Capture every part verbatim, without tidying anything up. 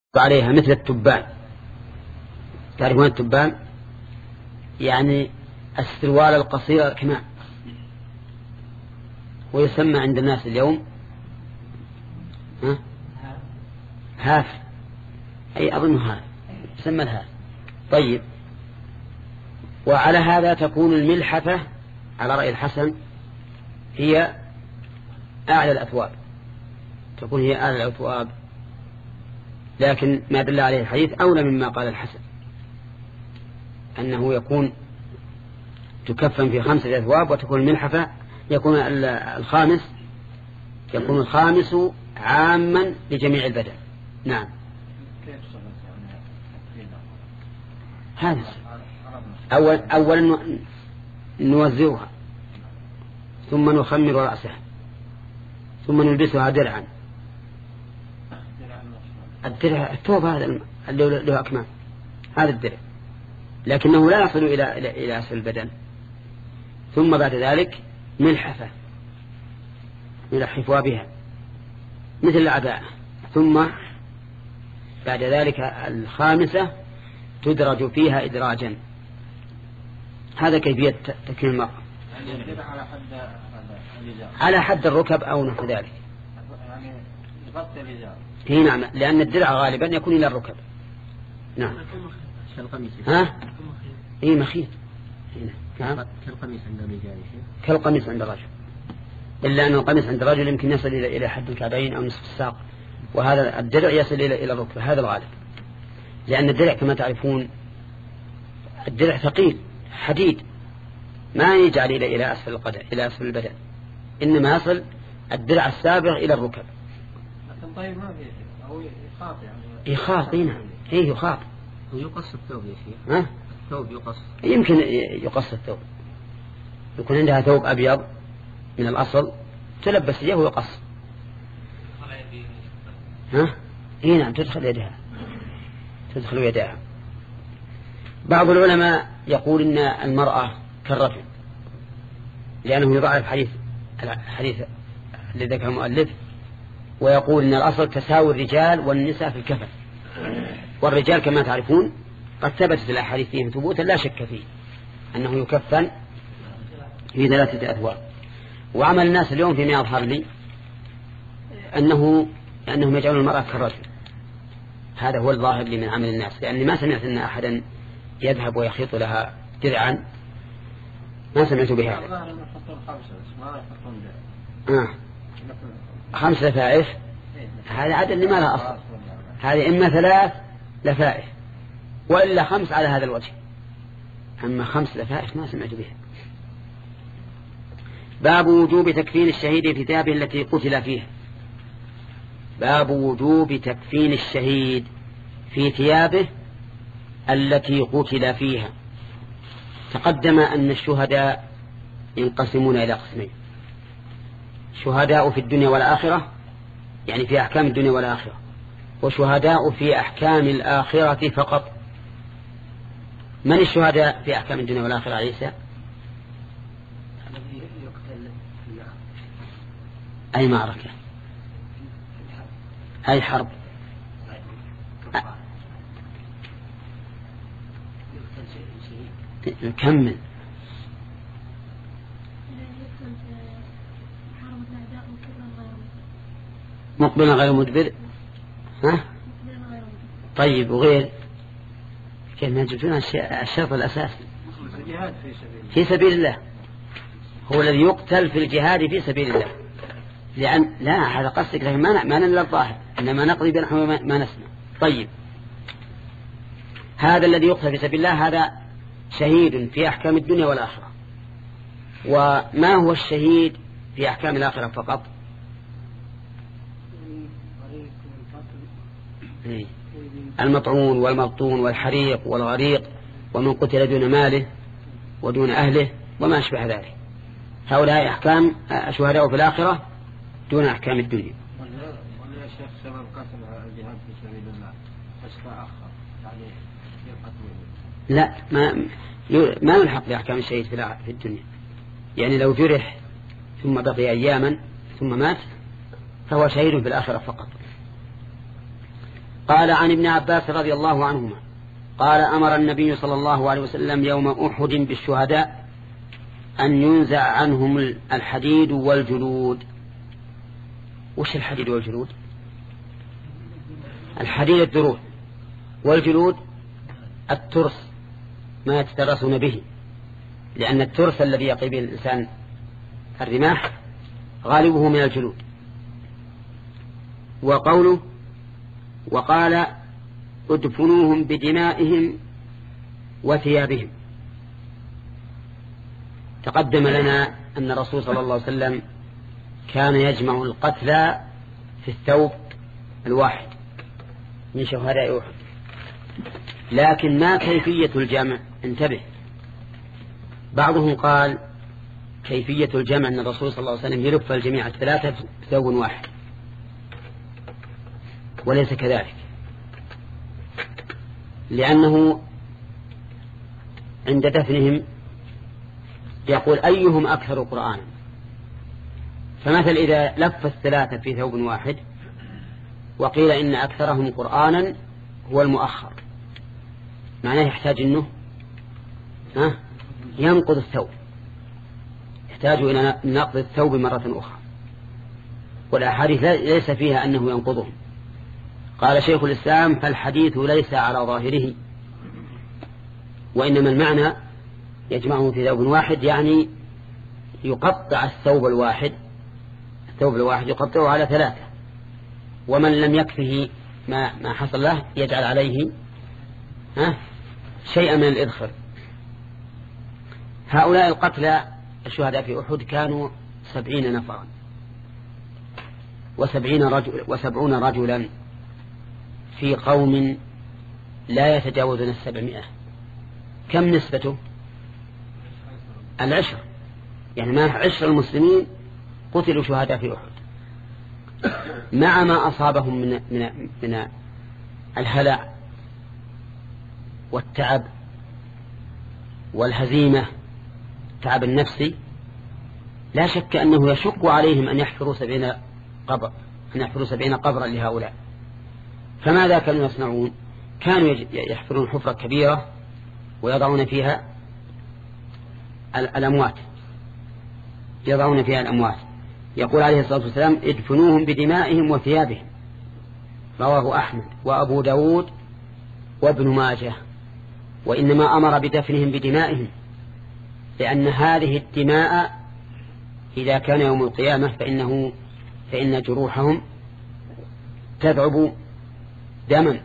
عليها مثل التبان. تعرفون التبان؟ يعني السروال القصير الكمام، ويسمى عند الناس اليوم ها؟ هاف، أي أظن هاف يسمى الهاف. طيب، وعلى هذا تكون الملحفة على رأي الحسن هي أعلى الأثواب، تكون هي أعلى الأثواب، لكن ما دل عليه الحديث أولى مما قال الحسن، أنه يكون تكفن في خمسة أثواب وتكون الملحفة يكون الخامس يكون الخامس عاما لجميع البدن. نعم، هذا أول أولا نوزعها، ثم نخمر رأسها، ثم نلبسها درعا. الدرع الثوب هذا اللي له أكمام، هذا الدرع، لكنه لا يصل إلى إلى إلى أسفل البدن. ثم بعد ذلك ملحفة يلحفها بها مثل العباءة. ثم بعد ذلك الخامسة تدرج فيها إدراجا. هذا كيفية تكميل المرأة على حد الركب أو نحو ذلك. هي نعم، لأن الدرع غالبا يكون إلى الركب. نعم. ها؟ إيه مخيط. نعم. كالقميص عند الرجال. كالقميص عند الرجل، إلا أن القميص عند الرجل يمكن يصل إلى إلى حد الكعبين أو نصف الساق، وهذا الدرع يصل إلى إلى الركبة. هذا الغالب، لأن الدرع كما تعرفون الدرع ثقيل حديد، ما يجعل إلى إلى أسفل القدم إلى أسفل البدن، إنما يصل الدرع السابق إلى الركب. لكن طيب ما فيه أو يخاط يعني يخاط. هنا هي يخاط ويقص الثوب يا شيخ. ها؟ الثوب يقص، يمكن يقص الثوب، يكون عندها ثوب أبيض من الأصل تلبس يده ويقص. ها؟ إيه نعم، تدخل يدها تدخل يدها. بعض العلماء يقول إن المرأة كالرجل، لأنه يضعف حديث الحديث الذي ذكره المؤلف، ويقول إن الأصل تساوي الرجال والنساء في الكفن، والرجال كما تعرفون قد ثبتت الأحاديث فيهم ثبوتا لا شك فيه أنه يكفن في ثلاثة أثواب. وعمل الناس اليوم فيما يظهر لي أنه أنهم يجعلون المرأة كالرجل. هذا هو الظاهر لي من عمل الناس، لأني ما سمعت أن أحدا يذهب ويخيط لها درعا، ما سمعت بهذا. آه. خمس لفائف، هذا عدد اللي ما لها أصل. هذه إما ثلاث لفائف وإلا خمس على هذا الوجه، أما خمس لفائف ما سمعت بها. باب وجوب تكفين الشهيد في ثيابه التي قتل فيها. باب وجوب تكفين الشهيد في ثيابه التي قتل فيها. تقدم أن الشهداء ينقسمون إلى قسمين: شهداء في الدنيا والآخرة، يعني في أحكام الدنيا والآخرة، وشهداء في أحكام الآخرة فقط. من الشهداء في أحكام الدنيا والآخرة عيسى؟ أي معركة، أي حرب، نكمل. مقبلا غير مدبر. ها؟ طيب، وغير كيف ما جبتون الشرط الأساسي في سبيل الله، هو الذي يقتل في الجهاد في سبيل الله. لأن لا هذا قصدك، لكن ما ما ننزل الظاهر، إنما نقضي بنحو ما نسمع. طيب، هذا الذي يقتل في سبيل الله هذا شهيد في أحكام الدنيا والآخرة. وما هو الشهيد في أحكام الآخرة فقط؟ المطعون والمبطون والحريق والغريق ومن قتل دون ماله ودون أهله وما أشبه ذلك. هؤلاء أحكام شهداء في الآخرة دون أحكام الدنيا. ولا شيخ سبب قتل الجهاد في سبيل الله بس تأخر يعني يقتل؟ لا، ما ما يلحق بأحكام الشهيد في الدنيا. يعني لو جرح ثم بقي أياما ثم مات فهو شهيد في الآخرة فقط. قال عن ابن عباس رضي الله عنهما قال أمر النبي صلى الله عليه وسلم يوم أحد بالشهداء أن ينزع عنهم الحديد والجلود. وش الحديد والجلود؟ الحديد الدروع، والجلود الترس ما يتترسون به، لأن الترس الذي يقي به الإنسان الرماح غالبه من الجلود. وقوله وقال ادفنوهم بدمائهم وثيابهم. تقدم لنا أن الرسول صلى الله عليه وسلم كان يجمع القتلى في الثوب الواحد من شهداء أحد، لكن ما كيفية الجمع؟ انتبه، بعضهم قال كيفية الجمع أن الرسول صلى الله عليه وسلم يلف الجميع الثلاثة في ثوب واحد، وليس كذلك، لأنه عند دفنهم يقول أيهم أكثر قرآنا، فمثل إذا لف الثلاثة في ثوب واحد وقيل إن أكثرهم قرآنا هو المؤخر، معناه يحتاج أنه ها ينقض الثوب، يحتاج إلى نقض الثوب مرة أخرى، والأحاديث ليس فيها أنه ينقضهم. قال شيخ الإسلام فالحديث ليس على ظاهره، وإنما المعنى يجمعه في ثوب واحد، يعني يقطع الثوب الواحد الثوب الواحد يقطعه على ثلاثة، ومن لم يكفه ما, ما حصل له يجعل عليه ها شيئا من الإذخر. هؤلاء القتلى الشهداء في أحد كانوا سبعين نفرا وسبعين رجل وسبعون رجلا في قوم لا يتجاوزون السبعمائة. كم نسبته؟ العشر، يعني ما عشر المسلمين قتلوا شهداء في أحد، مع ما أصابهم من, من, من الهلع والتعب والهزيمة، التعب النفسي. لا شك أنه يشق عليهم أن يحفروا سبعين قبر أن يحفروا سبعين قبرا لهؤلاء. فماذا كانوا يصنعون؟ كانوا يحفرون حفرة كبيرة ويضعون فيها الأموات يضعون فيها الأموات. يقول عليه الصلاة والسلام ادفنوهم بدمائهم وثيابهم، رواه أحمد وأبو داود وابن ماجه. وإنما أمر بدفنهم بدمائهم لأن هذه الدماء إذا كان يوم القيامة فإنه فإن جروحهم تذعب دما،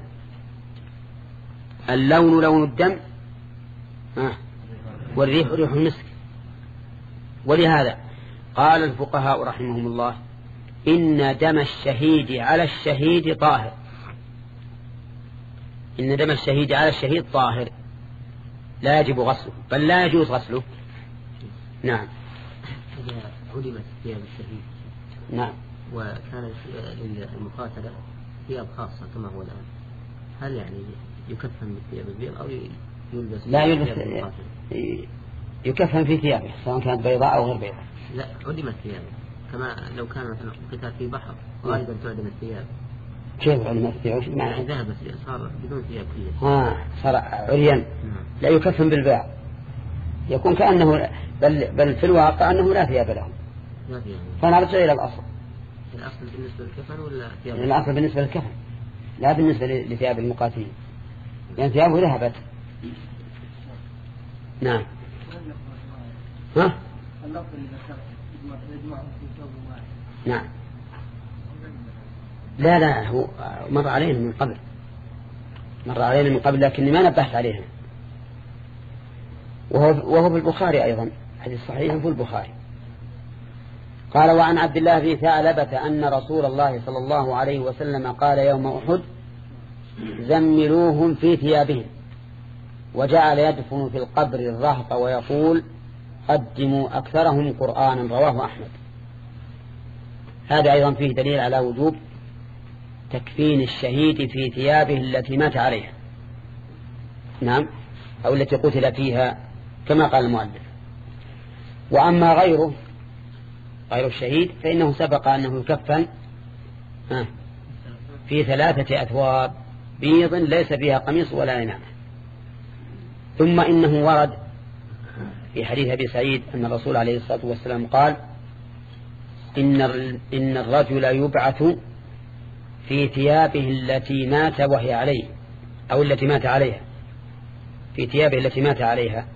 اللون لون الدم والريح ريح المسك. ولهذا قال الفقهاء رحمهم الله إن دم الشهيد على الشهيد طاهر إن دم الشهيد على الشهيد طاهر لا يجب غسله، بل لا يجوز غسله. نعم. إذا علمت ثياب الشهيد نعم وكان للمقاتلة ثياب خاصة كما هو الآن، هل يعني يكفن بالثياب البيض أو يلبس؟ لا يلبس، يكفن في ثيابه سواء كانت بيضاء أو غير بيضاء. لا علمت ثيابه، كما لو كان مثلا قتال في بحر غالبا تعدم الثياب. كيف علمت الثياب؟ يعني ذهبت صار بدون ثياب كلها. ها صار عريان. لا يكفن بالباع، يكون كأنه بل, بل في الواقع أنه لا ثياب له. لا ثياب. فنرجع إلى الأصل. الأصل بالنسبة للكفن ولا ثياب؟ الأصل بالنسبة للكفن لا بالنسبة لثياب المقاتلين، لأن ثيابه ذهبت. نعم. ها؟ نعم. لا لا هو مر علينا من قبل مر علينا من قبل لكني ما نبهت عليها، وهو, وهو في البخاري أيضا، حديث صحيح في البخاري. قال وعن عبد الله بن ثعلبة أن رسول الله صلى الله عليه وسلم قال يوم أحد زملوهم في ثيابهم، وجعل يدفن في القبر الرهط ويقول قدموا أكثرهم قرآنا، رواه أحمد. هذا أيضا فيه دليل على وجوب تكفين الشهيد في ثيابه التي مات عليها، نعم، أو التي قتل فيها كما قال المؤلف. وأما غيره غير الشهيد فإنه سبق أنه يكفن في ثلاثة أثواب بيض ليس فيها قميص ولا عمامة. ثم إنه ورد في حديث أبي سعيد أن الرسول عليه الصلاة والسلام قال إن إن الرجل يبعث في ثيابه التي مات وهي عليه أو التي مات عليها في ثيابه التي مات عليها.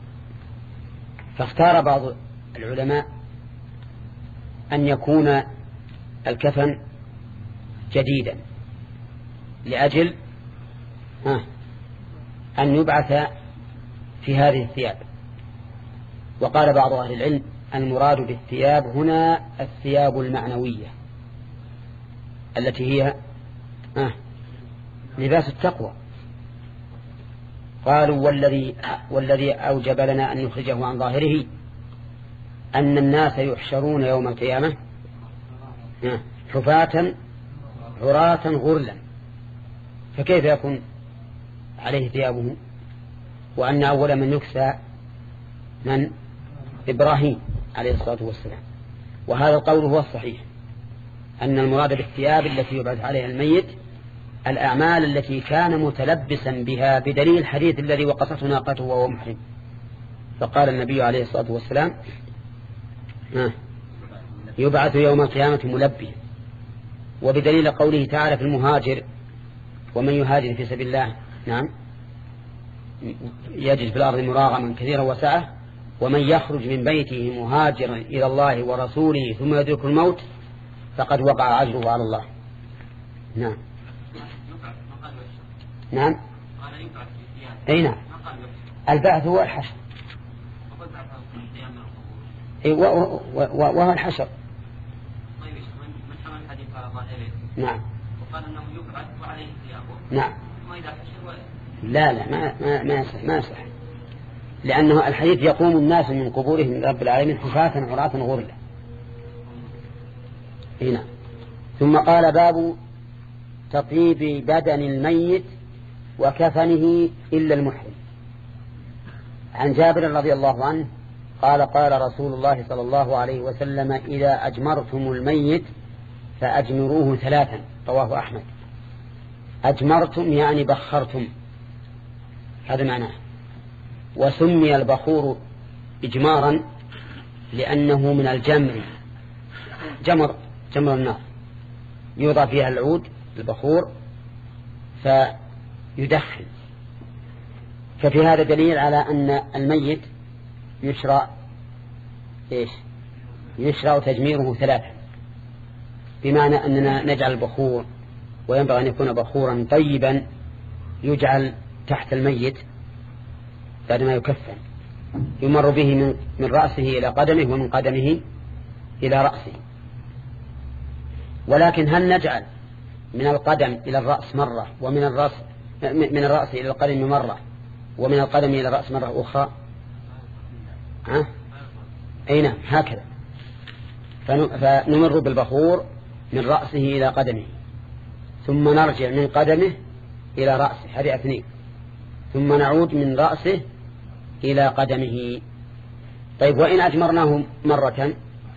فاختار بعض العلماء أن يكون الكفن جديدا لأجل أن يبعث في هذه الثياب. وقال بعض أهل العلم المراد بالثياب هنا الثياب المعنوية التي هي آه لباس التقوى. قالوا والذي, والذي أوجب لنا أن نخرجه عن ظاهره أن الناس يحشرون يوم القيامة آه حفاة عراة غرلا، فكيف يكون عليه ثيابه وأن أول من يكسى من إبراهيم عليه الصلاة والسلام. وهذا القول هو الصحيح أن المراد بالثياب التي يبعث عليها الميت الأعمال التي كان متلبسا بها بدليل الحديث الذي وقصته ناقته وهو محرم. فقال النبي عليه الصلاة والسلام يبعث يوم القيامة ملبيا، وبدليل قوله تعالى في المهاجر ومن يهاجر في سبيل الله نعم يجد في الأرض مراغما كثيرا وسعة ومن يخرج من بيته مهاجرا إلى الله ورسوله ثم يدرك الموت فقد وقع أجره على الله. نعم نعم أي نعم البعث هو الحشر وهو الحشر. نعم وقال أنه يبعث وعليه ثيابه. نعم ثم إذا حشر لا لا ما ما ما يصح ما يصح لأنه الحديث يقوم الناس من قبورهم من رب العالمين حفاة عراة غرلا. هنا ثم قال باب تطيب بدن الميت وكفنه إلا المحرم. عن جابر رضي الله عنه قال قال رسول الله صلى الله عليه وسلم إذا أجمرتم الميت فأجمروه ثلاثا. رواه أحمد. أجمرتم يعني بخرتم، هذا معناه. وسمي البخور إجمارا لأنه من الجمر، جمر جمر النار يوضع فيها العود البخور فيدخن. ففي هذا دليل على أن الميت يشرع إيش يشرع تجميره ثلاثا، بمعنى أننا نجعل البخور وينبغي أن يكون بخورا طيبا يجعل تحت الميت بعدما يكفن، يمر به من, من رأسه إلى قدمه ومن قدمه إلى رأسه. ولكن هل نجعل من القدم إلى الرأس مرة ومن الرأس من الرأس إلى القدم مرة ومن القدم إلى الرأس مرة أخرى؟ ها؟ أي نعم هكذا. فنمر بالبخور من رأسه إلى قدمه ثم نرجع من قدمه إلى رأسه، هذه اثنين، ثم نعود من رأسه إلى قدمه. طيب وإن أجمرناه مرة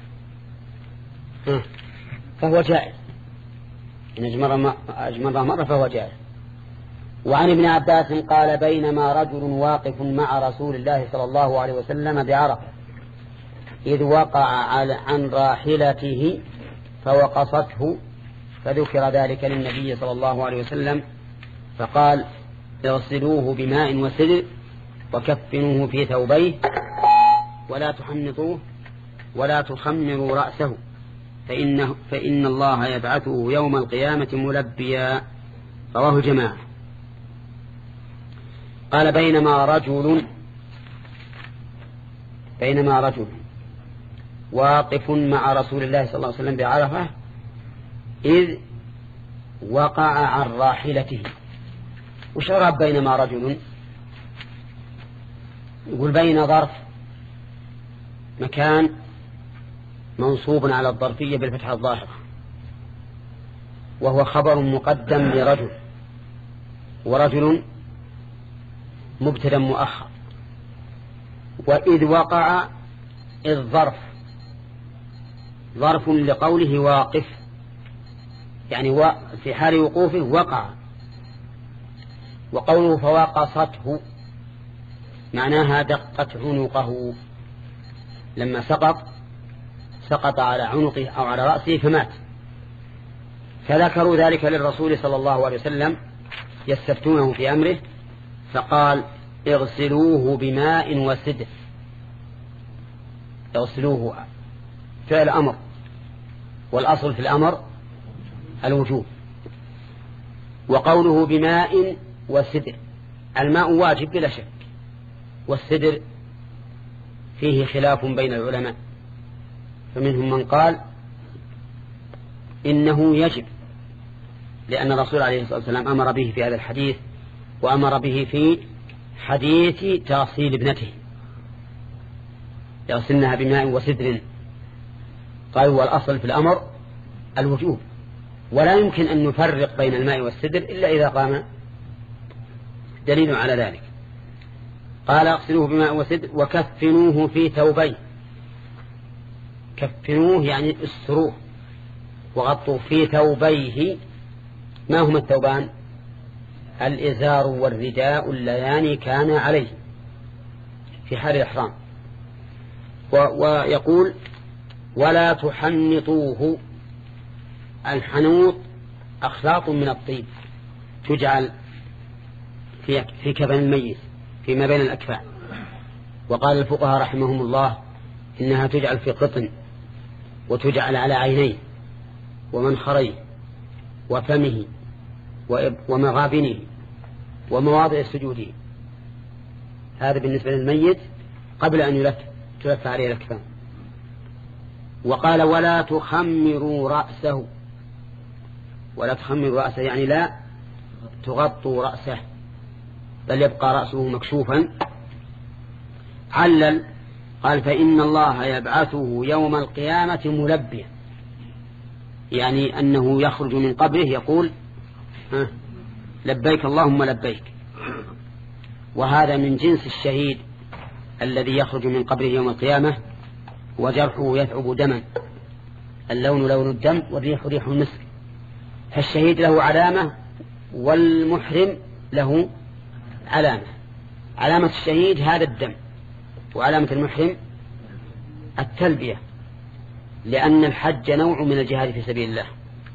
فهو جائز، إن أجمرناه مرة فهو جائز. وعن ابن عباس قال بينما رجل واقف مع رسول الله صلى الله عليه وسلم بعرفة إذ وقع عن راحلته فوقصته، فذكر ذلك للنبي صلى الله عليه وسلم فقال اغسلوه بماء وسدر وكفنوه في ثوبيه ولا تحنطوه ولا تخمروا رأسه فإنه فإن الله يبعثه يوم القيامة ملبيا. رواه جماعة. قال بينما رجل بينما رجل واقف مع رسول الله صلى الله عليه وسلم بعرفة إذ وقع عن راحلته. وشرب بينما رجل يقول بين ظرف مكان منصوب على الظرفية بالفتحة الظاهرة، وهو خبر مقدم لرجل، ورجل مبتدا مؤخر. وإذ وقع إذ ظرف ظرف لقوله واقف، يعني في حال وقوفه وقع وقوله فوقصته معناها دقت عنقه، لما سقط سقط على عنقه أو على رأسه فمات. فذكروا ذلك للرسول صلى الله عليه وسلم يستفتونه في أمره، فقال اغسلوه بماء وسدر. اغسلوه فعل أمر، والأصل في الأمر الوجوب. وقوله بماء وسدر، الماء واجب بلا شك، والسدر فيه خلاف بين العلماء، فمنهم من قال إنه يجب، لأن الرسول عليه الصلاة والسلام أمر به في هذا الحديث، وأمر به في حديث تغسيل ابنته يغسلنها بماء وسدر. قالوا والأصل في الأمر الوجوب، ولا يمكن أن نفرق بين الماء والسدر إلا إذا قام دليل على ذلك. قال اغسلوه بماء وسدر وكفنوه في ثوبين. كفنوه يعني استروه وغطوا في ثوبيه. ما هما الثوبان؟ الإزار والرداء اللذان كان عليه في حال الإحرام. ويقول ولا تحنطوه. الحنوط أخلاط من الطيب تجعل في في كفن الميت فيما بين الأكفان. وقال الفقهاء رحمهم الله إنها تجعل في قطن، وتجعل على عينيه ومنخريه وفمه ومغابنه ومواضع السجود. هذا بالنسبة للميت قبل أن يلف تلف عليه الأكفان. وقال ولا تخمروا رأسه. ولا تخمروا رأسه يعني لا تغطوا رأسه، بل يبقى رأسه مكشوفا. علل قال فإن الله يبعثه يوم القيامة ملبيا، يعني أنه يخرج من قبره يقول ها لبيك اللهم لبيك. وهذا من جنس الشهيد الذي يخرج من قبره يوم القيامة وجرحه يثعب دما، اللون لون الدم والريح ريح المسك. فالشهيد له علامة والمحرم له علامة. علامة الشهيد هذا الدم، وعلامة المحرم التلبية، لأن الحج نوع من الجهاد في سبيل الله.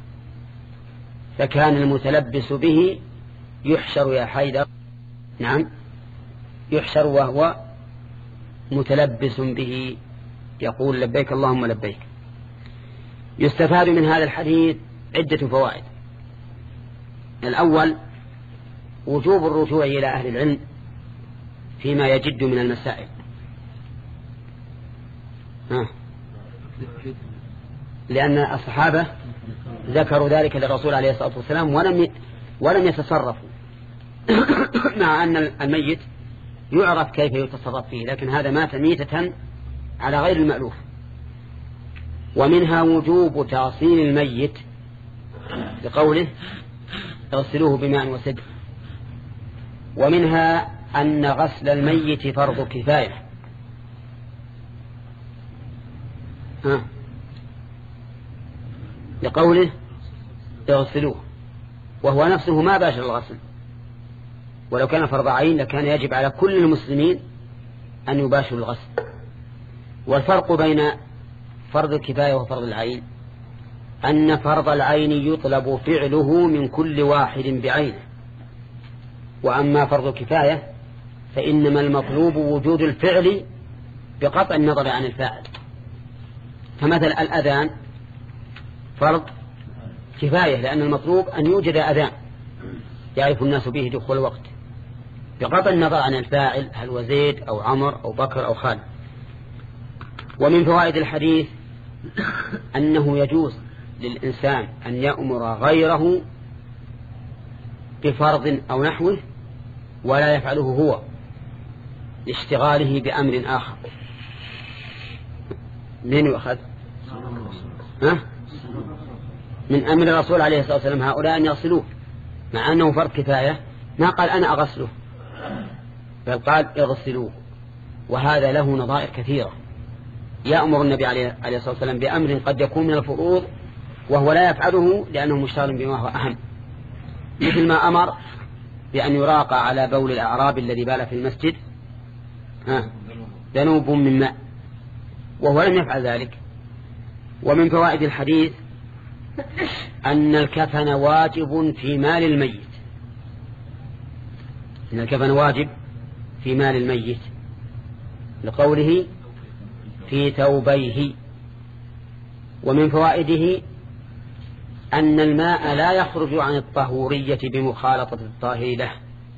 فكان المتلبس به يحشر يا حيدر، نعم يحشر وهو متلبس به يقول لبيك اللهم لبيك. يستفاد من هذا الحديث عدة فوائد. الأول وجوب الرجوع إلى أهل العلم فيما يجد من المسائل. ها. لأن الصحابة ذكروا ذلك للرسول عليه الصلاة والسلام ولم ولم يتصرفوا مع أن الميت يعرف كيف يتصرف فيه، لكن هذا مات ميتة على غير المألوف. ومنها وجوب تغسيل الميت بقوله اغسلوه بماء وسدر. ومنها أن غسل الميت فرض كفاية. ها لقوله اغسلوه، وهو نفسه ما باشر الغسل، ولو كان فرض عين لكان يجب على كل المسلمين أن يباشروا الغسل. والفرق بين فرض الكفاية وفرض العين أن فرض العين يطلب فعله من كل واحد بعينه، وأما فرض الكفاية فإنما المطلوب وجود الفعل بقطع النظر عن الفاعل. فمثل الأذان فرض كفاية، لأن المطلوب أن يوجد أذان يعرف الناس به دخول الوقت بقطع النظر عن الفاعل هل هو زيد أو عمر أو بكر أو خالد. ومن فوائد الحديث أنه يجوز للإنسان أن يأمر غيره بفرض أو نحوه ولا يفعله هو لاشتغاله بأمر آخر. من يؤخذ ها؟ من أمر الرسول عليه الصلاة والسلام هؤلاء أن يغسلوه، مع أنه فرض كفاية ما قال أنا أغسله، بل قال اغسلوه. وهذا له نظائر كثيرة. يأمر النبي عليه الصلاة والسلام بأمر قد يكون من الفروض وهو لا يفعله لأنه مشتغل بما هو أهم، مثل ما أمر بأن يراقى على بول الأعراب الذي بال في المسجد ها ذنوب من ماء، وهو لم يفعل ذلك. ومن فوائد الحديث أن الكفن واجب في مال الميت، أن الكفن واجب في مال الميت لقوله في ثوبيه. ومن فوائده أن الماء لا يخرج عن الطهورية بمخالطة الطاهر له.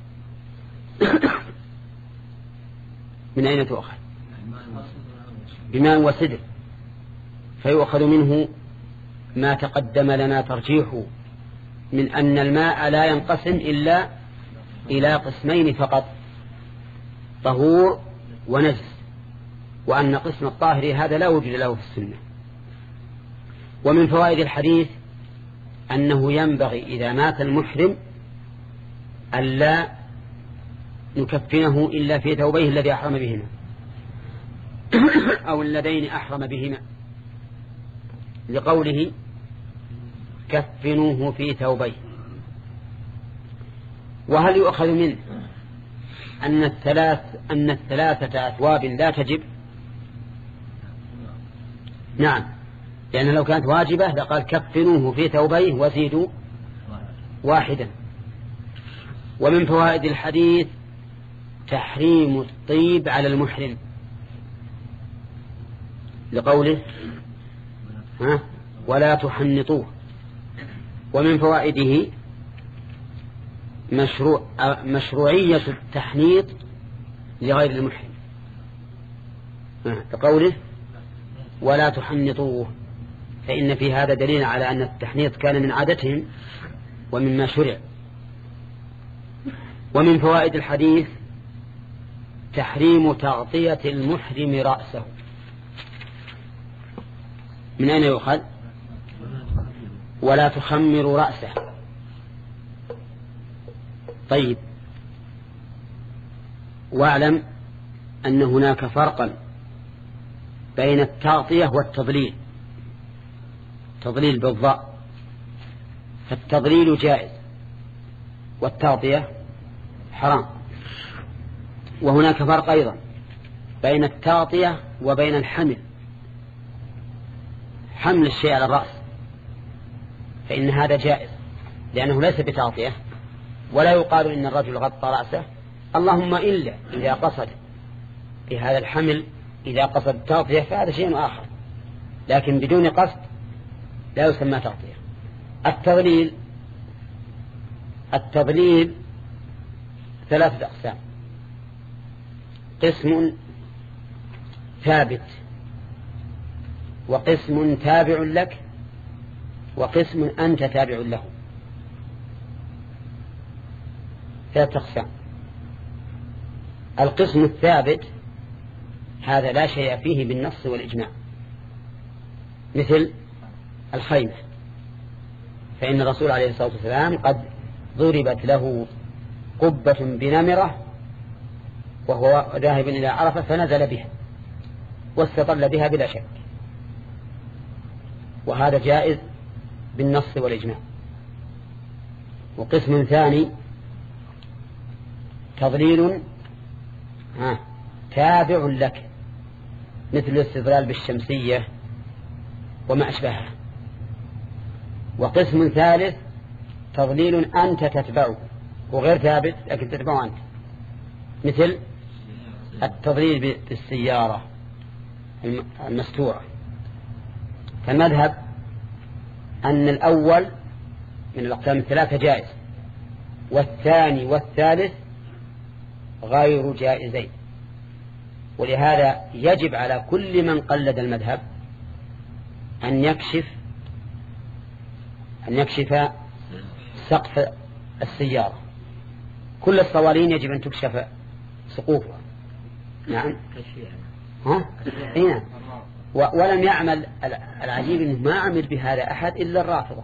من أين تؤخذ؟ بماء وسدر، فيؤخذ منه ما تقدم لنا ترجيحه من أن الماء لا ينقسم إلا إلى قسمين فقط، طهور ونجس، وأن قسم الطاهر هذا لا وجود له في السنة. ومن فوائد الحديث أنه ينبغي إذا مات المحرم ألا نكفنه إلا في ثوبيه الذي أحرم بهما أو اللذين أحرم بهما، لقوله كفنوه في ثوبيه. وهل يؤخذ منه أن الثلاث أن الثلاثة أثواب لا تجب؟ نعم، لأن لو كانت واجبة لقال كفنوه في ثوبيه وزيدوا واحدا. ومن فوائد الحديث تحريم الطيب على المحرم لقوله ها ولا تحنطوه. ومن فوائده مشروع مشروعية التحنيط لغير المحرم لقوله ولا تحنطوه، فإن في هذا دليل على أن التحنيط كان من عادتهم ومما شرع. ومن فوائد الحديث تحريم تغطية المحرم رأسه. من أين يؤخذ؟ ولا تخمر رأسه. طيب، واعلم أن هناك فرقا بين التغطية والتضليل. تضليل بالضاء، فالتضليل جائز والتغطية حرام. وهناك فرق أيضا بين التغطية وبين الحمل، حمل الشيء على الرأس فإن هذا جائز لأنه ليس بتغطية، ولا يقال إن الرجل غطى رأسه، اللهم إلا إذا قصد في هذا الحمل، إذا قصد التغطية فهذا شيء آخر، لكن بدون قصد لا يسمى تغطية. التضليل التضليل ثلاثة أقسام: قسم ثابت، وقسم تابع لك، وقسم أنت تابع له. ثلاثة أقسام. القسم الثابت هذا لا شيء فيه بالنص والإجماع، مثل الخيمة، فإن الرسول عليه الصلاة والسلام قد ضربت له قبة بنمرة وهو ذاهب إلى عرفة فنزل بها واستطل بها بلا شك، وهذا جائز بالنص والإجماع. وقسم ثاني تضليل ها تابع لك، مثل الاستدلال بالشمسية وما أشبهها. وقسم ثالث تضليل أنت تتبعه وغير ثابت لكن تتبعه أنت، مثل التضليل بالسيارة المستورة. فالمذهب أن الأول من الأقسام الثلاثة جائز، والثاني والثالث غير جائزين، ولهذا يجب على كل من قلد المذهب أن يكشف أن يكشف سقف السيارة. كل الصوارين يجب أن تكشف سقوفها. نعم ها؟ نعم. ولم يعمل العجيب أنه ما عمل بهذا أحد إلا الرافضة،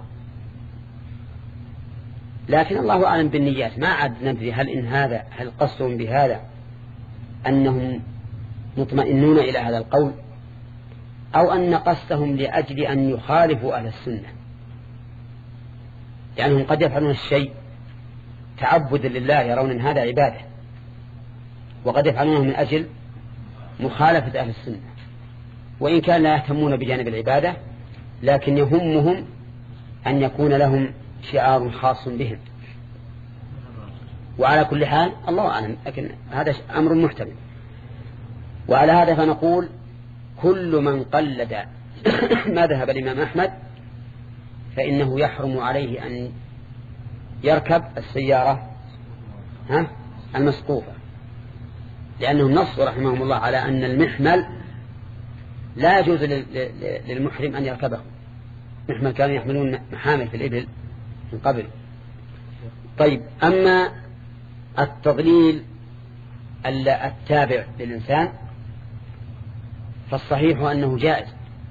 لكن الله أعلم بالنيات، ما عاد ندري هل إن هذا هل قصدهم بهذا أنهم مطمئنون إلى هذا القول، أو أن قصدهم لأجل أن يخالفوا أهل السنة، لأنهم قد يفعلون الشيء تعبدا لله يرون أن هذا عبادة، وقد يفعلونه من أجل مخالفة أهل السنة، وإن كان لا يهتمون بجانب العبادة لكن يهمهم أن يكون لهم شعار خاص بهم. وعلى كل حال الله أعلم، لكن هذا أمر محتمل. وعلى هذا فنقول كل من قلد مذهب الإمام أحمد فإنه يحرم عليه أن يركب السيارة ها المسقوفة، لأنهم نصوا رحمهم الله على أن المحمل لا يجوز للمحرم أن يركبه. محمل كانوا يحملون محامل في الإبل من قبل. طيب، أما التضليل التابع للإنسان فالصحيح أنه جائز،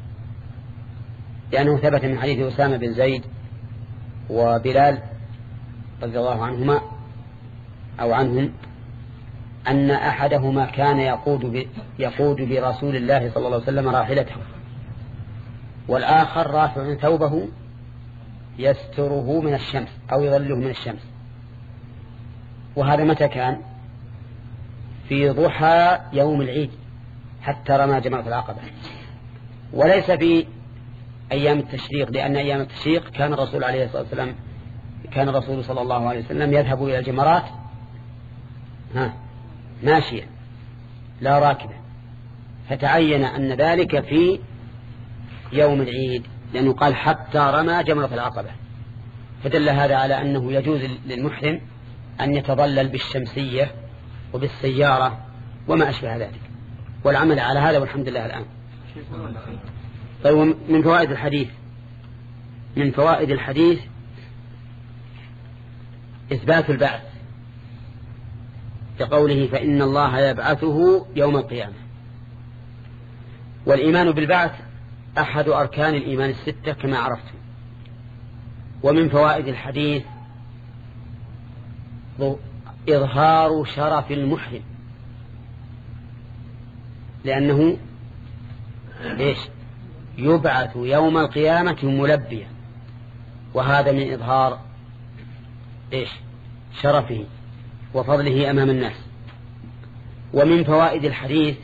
لأنه ثبت من حديث أسامة بن زيد وبلال رضي الله عنهما أو عنهم أن أحدهما كان يقود يقود برسول الله صلى الله عليه وسلم راحلته، والآخر رافع ثوبه يستره من الشمس أو يظله من الشمس. وهذا متى كان؟ في ضحى يوم العيد حتى رمى جمرة العقبة، وليس في أيام التشريق، لأن أيام التشريق كان الرسول عليه الصلاة والسلام كان الرسول صلى الله عليه وسلم يذهب إلى الجمرات ها ماشيا لا راكبا، فتعين أن ذلك في يوم العيد، لأنه قال حتى رمى جمرة العقبة، فدل هذا على أنه يجوز للمحرم أن يتظلل بالشمسية وبالسيارة وما أشبه ذلك، والعمل على هذا والحمد لله الآن. طيب، من فوائد الحديث من فوائد الحديث إثبات البعث كقوله فإن الله يبعثه يوم القيامة. والإيمان بالبعث أحد أركان الإيمان الستة كما عرفتم. ومن فوائد الحديث إظهار شرف المحرم، لأنه ليش يبعث يوم القيامة ملبيا، وهذا من إظهار إيش شرفه وفضله أمام الناس. ومن فوائد الحديث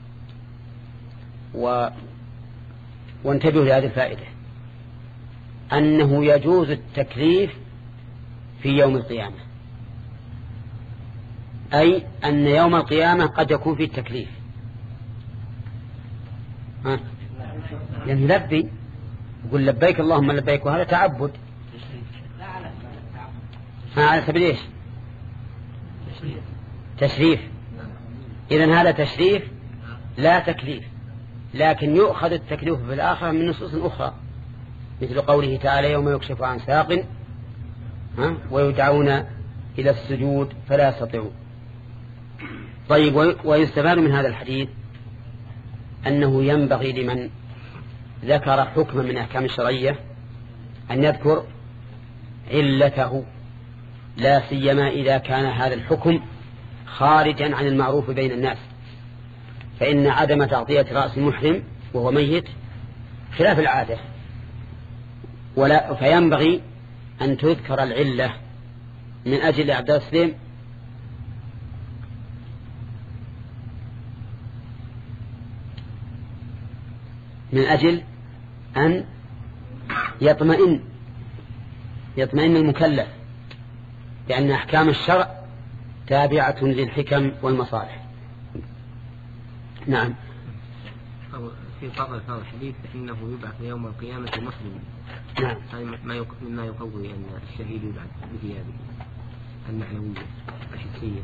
و... وانتبهوا لهذه الفائدة أنه يجوز التكليف في يوم القيامة، أي أن يوم القيامة قد يكون فيه التكليف، ها يعني يلبي يقول لبيك اللهم لبيك، وهذا تعبد. ها على سبيل ايش؟ تشريف. إذن هذا تشريف لا تكليف، لكن يؤخذ التكليف في الآخرة من نصوص أخرى، مثل قوله تعالى يوم يكشف عن ساق ها ويدعون إلى السجود فلا يستطيعون. طيب، ويستفاد من هذا الحديث أنه ينبغي لمن ذكر حكما من أحكام الشرعية أن يذكر علته، لا سيما إذا كان هذا الحكم خارجا عن المعروف بين الناس، فإن عدم تغطية رأس المحرم وهو ميت خلاف العادة، ولا فينبغي أن تذكر العلة من أجل عبد السليم من أجل أن يطمئن يطمئن المكلف، لأن أحكام الشرع تابعة للحكم والمصالح. نعم. في بعض الفاظ الحديث فإنه يبعث يوم القيامة مسلما. نعم. هذا مما يقوي أن الشهيد يبعث بثيابه المعنوية الحسية.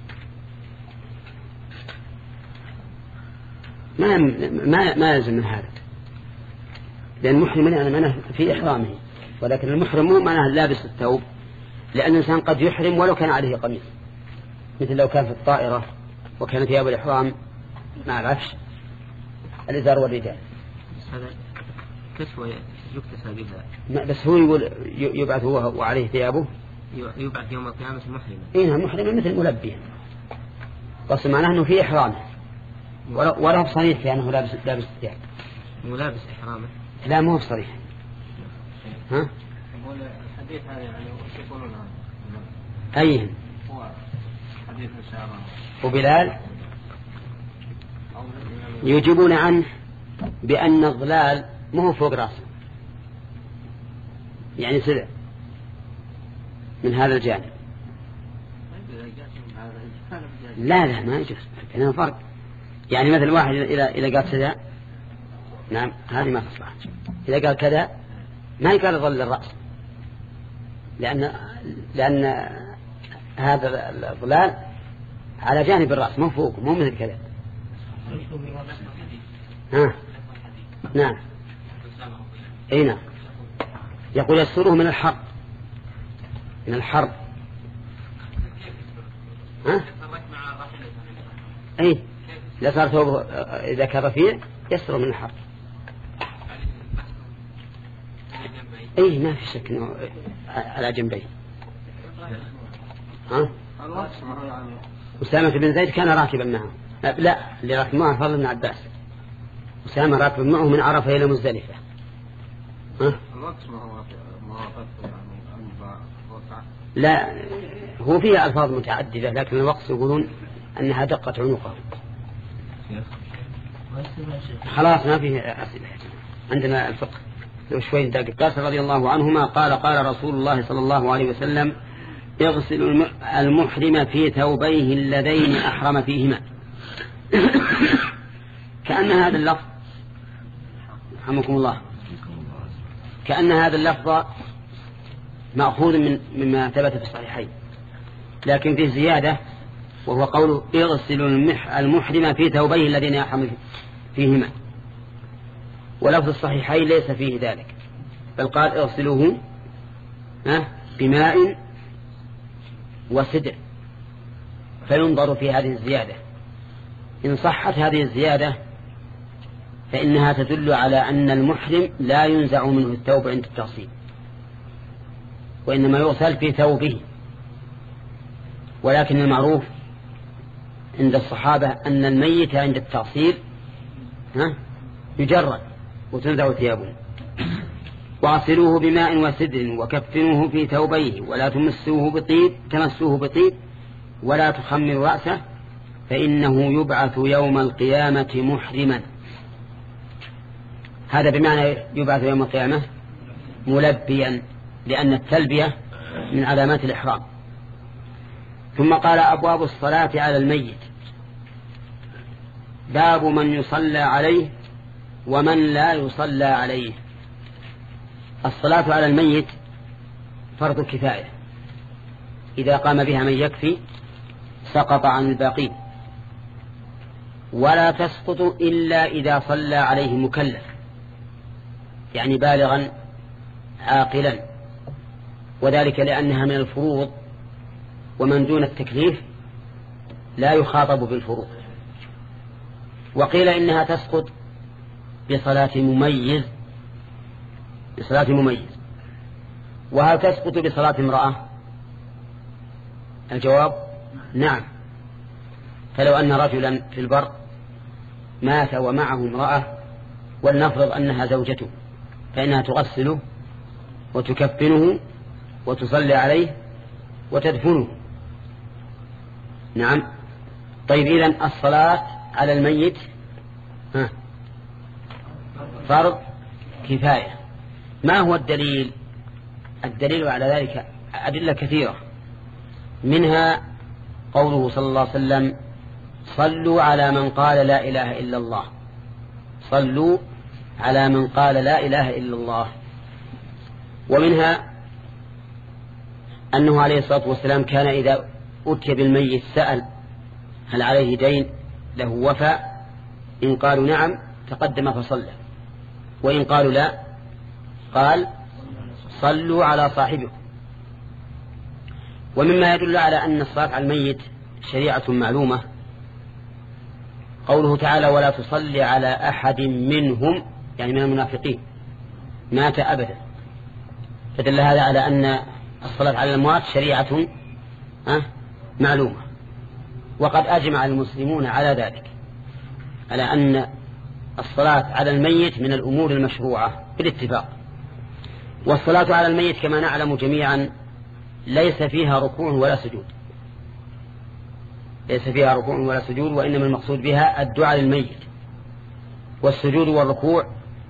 ما ما ما يلزم من هذا، لأن المحرم يعني معناه في إحرامه، ولكن المحرم مو معناه لابس الثوب، لأن الإنسان قد يحرم ولو كان عليه قميص، مثل لو كان في الطائرة وكان ثياب الإحرام مع العفش الإزار والرداء. هذا كسوة يكتسى بها. بس هو يقول يبعث هو وعليه ثيابه، يبعث يوم القيامة محرما. إيه محرما مثل ملبيا، بس معناه أنه في إحرامه ولا هو صريح في أنه لابس لابس الثياب. ملابس إحرامه. لا مو صريح. ها؟ يقول الحديث هذا يعني وش يقولون عنه؟ أيهم؟ هو حديث سارة وبلال يجيبون عنه بأن الظلال مو فوق رأسه، يعني سلع من هذا الجانب. لا لا ما يجوز، هنا فرق. يعني مثل واحد إذا إذا قال كذا، نعم هذه ما تصلح. إذا قال كذا ما يقال ظل الرأس، لأن لأن هذا الظلال على جانب الرأس مو فوق، مو مثل كذا. ها نعم اي نعم. يقول يستره من الحر، من الحر. ها اي إذا صار ثوبه إذا كان رفيع يستره من الحر. اي ما في شك انه على جنبيه. ها أسامة بن زيد كان راكبا معه. لا اللي راكب معه فضل بن عباس. أسامة راكب معه من عرفة إلى مزدلفة. ها؟ لا هو فيها ألفاظ متعددة، لكن الوقت يقولون أنها دقت عنقه. خلاص ما فيه أسئلة، عندنا الفقه لو شوي ندقق. قال رضي الله عنهما قال قال رسول الله صلى الله عليه وسلم يغسل المحرم في ثوبيه اللذين أحرم فيهما. كأن هذا اللفظ رحمكم الله كأن هذا اللفظ مأخوذ من مما ثبت في الصحيحين، لكن فيه زيادة وهو قوله يغسل المحرم في ثوبيه الذين يحرم فيهما، ولفظ الصحيحين ليس فيه ذلك، بل قال اغسلوه بماء وسدر. فينظر في هذه الزيادة، إن صحت هذه الزيادة فإنها تدل على أن المحرم لا ينزع منه الثوب عند التغسيل، وإنما يغسل في ثوبه. ولكن المعروف عند الصحابة أن الميت عند التغسيل يجرد وتنزع ثيابه. واغسلوه بماء وسدر وكفنوه في ثوبيه ولا تمسوه بطيب تمسوه بطيب ولا تخمر رأسه فإنه يبعث يوم القيامة محرما. هذا بمعنى يبعث يوم القيامة ملبيا، لأن التلبية من علامات الإحرام. ثم قال أبواب الصلاة على الميت. باب من يصلى عليه ومن لا يصلى عليه. الصلاة على الميت فرض كفاية، إذا قام بها من يكفي سقط عن الباقين، ولا تسقط إلا إذا صلى عليه مكلف، يعني بالغا عاقلا، وذلك لأنها من الفروض، ومن دون التكليف لا يخاطب بالفروض. وقيل إنها تسقط بصلاة مميز بصلاة مميز. وهل تسقط بصلاة امرأة؟ الجواب نعم. فلو أن رجلا في البر مات ومعه امرأة ولنفرض أنها زوجته، فإنها تغسله وتكفنه وتصلي عليه وتدفنه. نعم. طيب إذن الصلاة على الميت ها فرض كفاية. ما هو الدليل؟ الدليل على ذلك أدلة كثيرة، منها قوله صلى الله عليه وسلم صلوا على من قال لا إله إلا الله، صلوا على من قال لا إله إلا الله. ومنها أنه عليه الصلاة والسلام كان إذا أتي بالميت سأل هل عليه دين له وفاء، إن قالوا نعم تقدم فصلى، وإن قالوا لا قال صلوا على صاحبه. ومما يدل على أن الصلاة على الميت شريعة معلومة قوله تعالى ولا تصلي على أحد منهم، يعني من المنافقين، مات أبدا. فدل هذا على أن الصلاة على الأموات شريعة معلومة. وقد أجمع المسلمون على ذلك، على أن الصلاة على الميت من الأمور المشروعة بالاتفاق. والصلاة على الميت كما نعلم جميعا ليس فيها ركوع ولا سجود، ليس فيها ركوع ولا سجود، وإنما المقصود بها الدعاء للميت. والسجود والركوع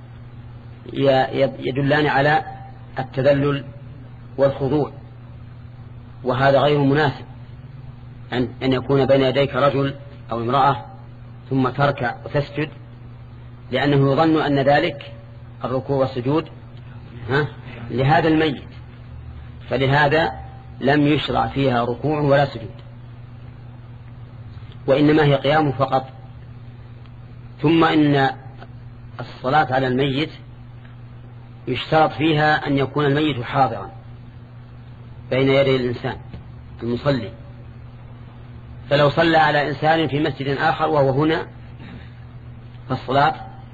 يدلان على التذلل والخضوع، وهذا غير مناسب أن يكون بين يديك رجل أو امرأة ثم تركع وتسجد، لأنه يظن أن ذلك الركوع والسجود ها لهذا الميت، فلهذا لم يشرع فيها ركوع ولا سجود، وإنما هي قيام فقط. ثم إن الصلاة على الميت يشترط فيها أن يكون الميت حاضرا بين يدي الإنسان المصلي، فلو صلى على إنسان في مسجد آخر وهو هنا فالصلاة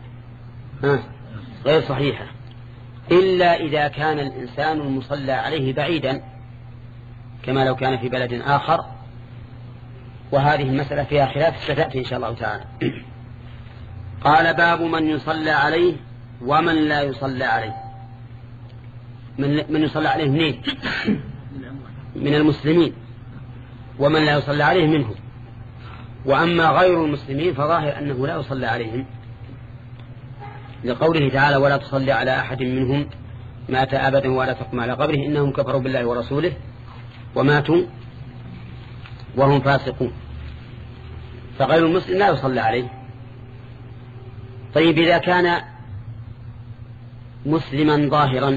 غير صحيحة، إلا إذا كان الإنسان المصلى عليه بعيدا كما لو كان في بلد آخر، وهذه المسألة فيها خلاف ستأتي إن شاء الله تعالى. قال باب من يصلى عليه ومن لا يصلى عليه. من, من يصلى عليه منين؟ من المسلمين، ومن لا يصلى عليه منهم. وأما غير المسلمين فظاهر أنه لا يصلى عليهم، لقوله تعالى ولا تصلي على أحد منهم مات أبدا ولا تقم على قبره إنهم كفروا بالله ورسوله وماتوا وهم فاسقون. فغير المسلم لا يصلى عليه. طيب إذا كان مسلما ظاهرا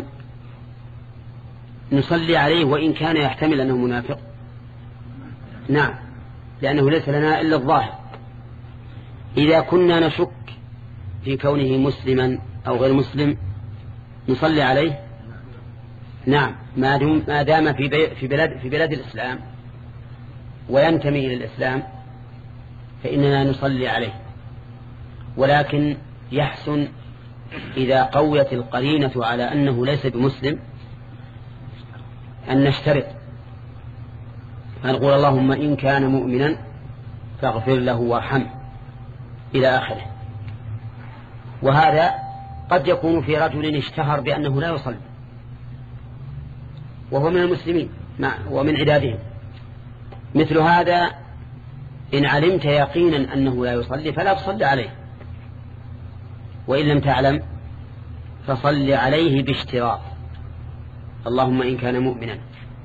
نصلي عليه وإن كان يحتمل أنه منافق؟ نعم، لأنه ليس لنا إلا الظاهر. إذا كنا نشك في كونه مسلما أو غير مسلم نصلي عليه؟ نعم، ما دام في في بلاد في بلاد الإسلام وينتمي إلى الإسلام فإننا نصلي عليه. ولكن يحسن إذا قويت القرينة على أنه ليس بمسلم أن نشترط فنقول اللهم إن كان مؤمنا فاغفر له وارحمه إلى آخره. وهذا قد يكون في رجل اشتهر بأنه لا يصلي وهو من المسلمين ومن عدادهم، مثل هذا إن علمت يقينا أنه لا يصلي فلا تصلي عليه، وإن لم تعلم فصل عليه باشتراط اللهم إن كان مؤمنا.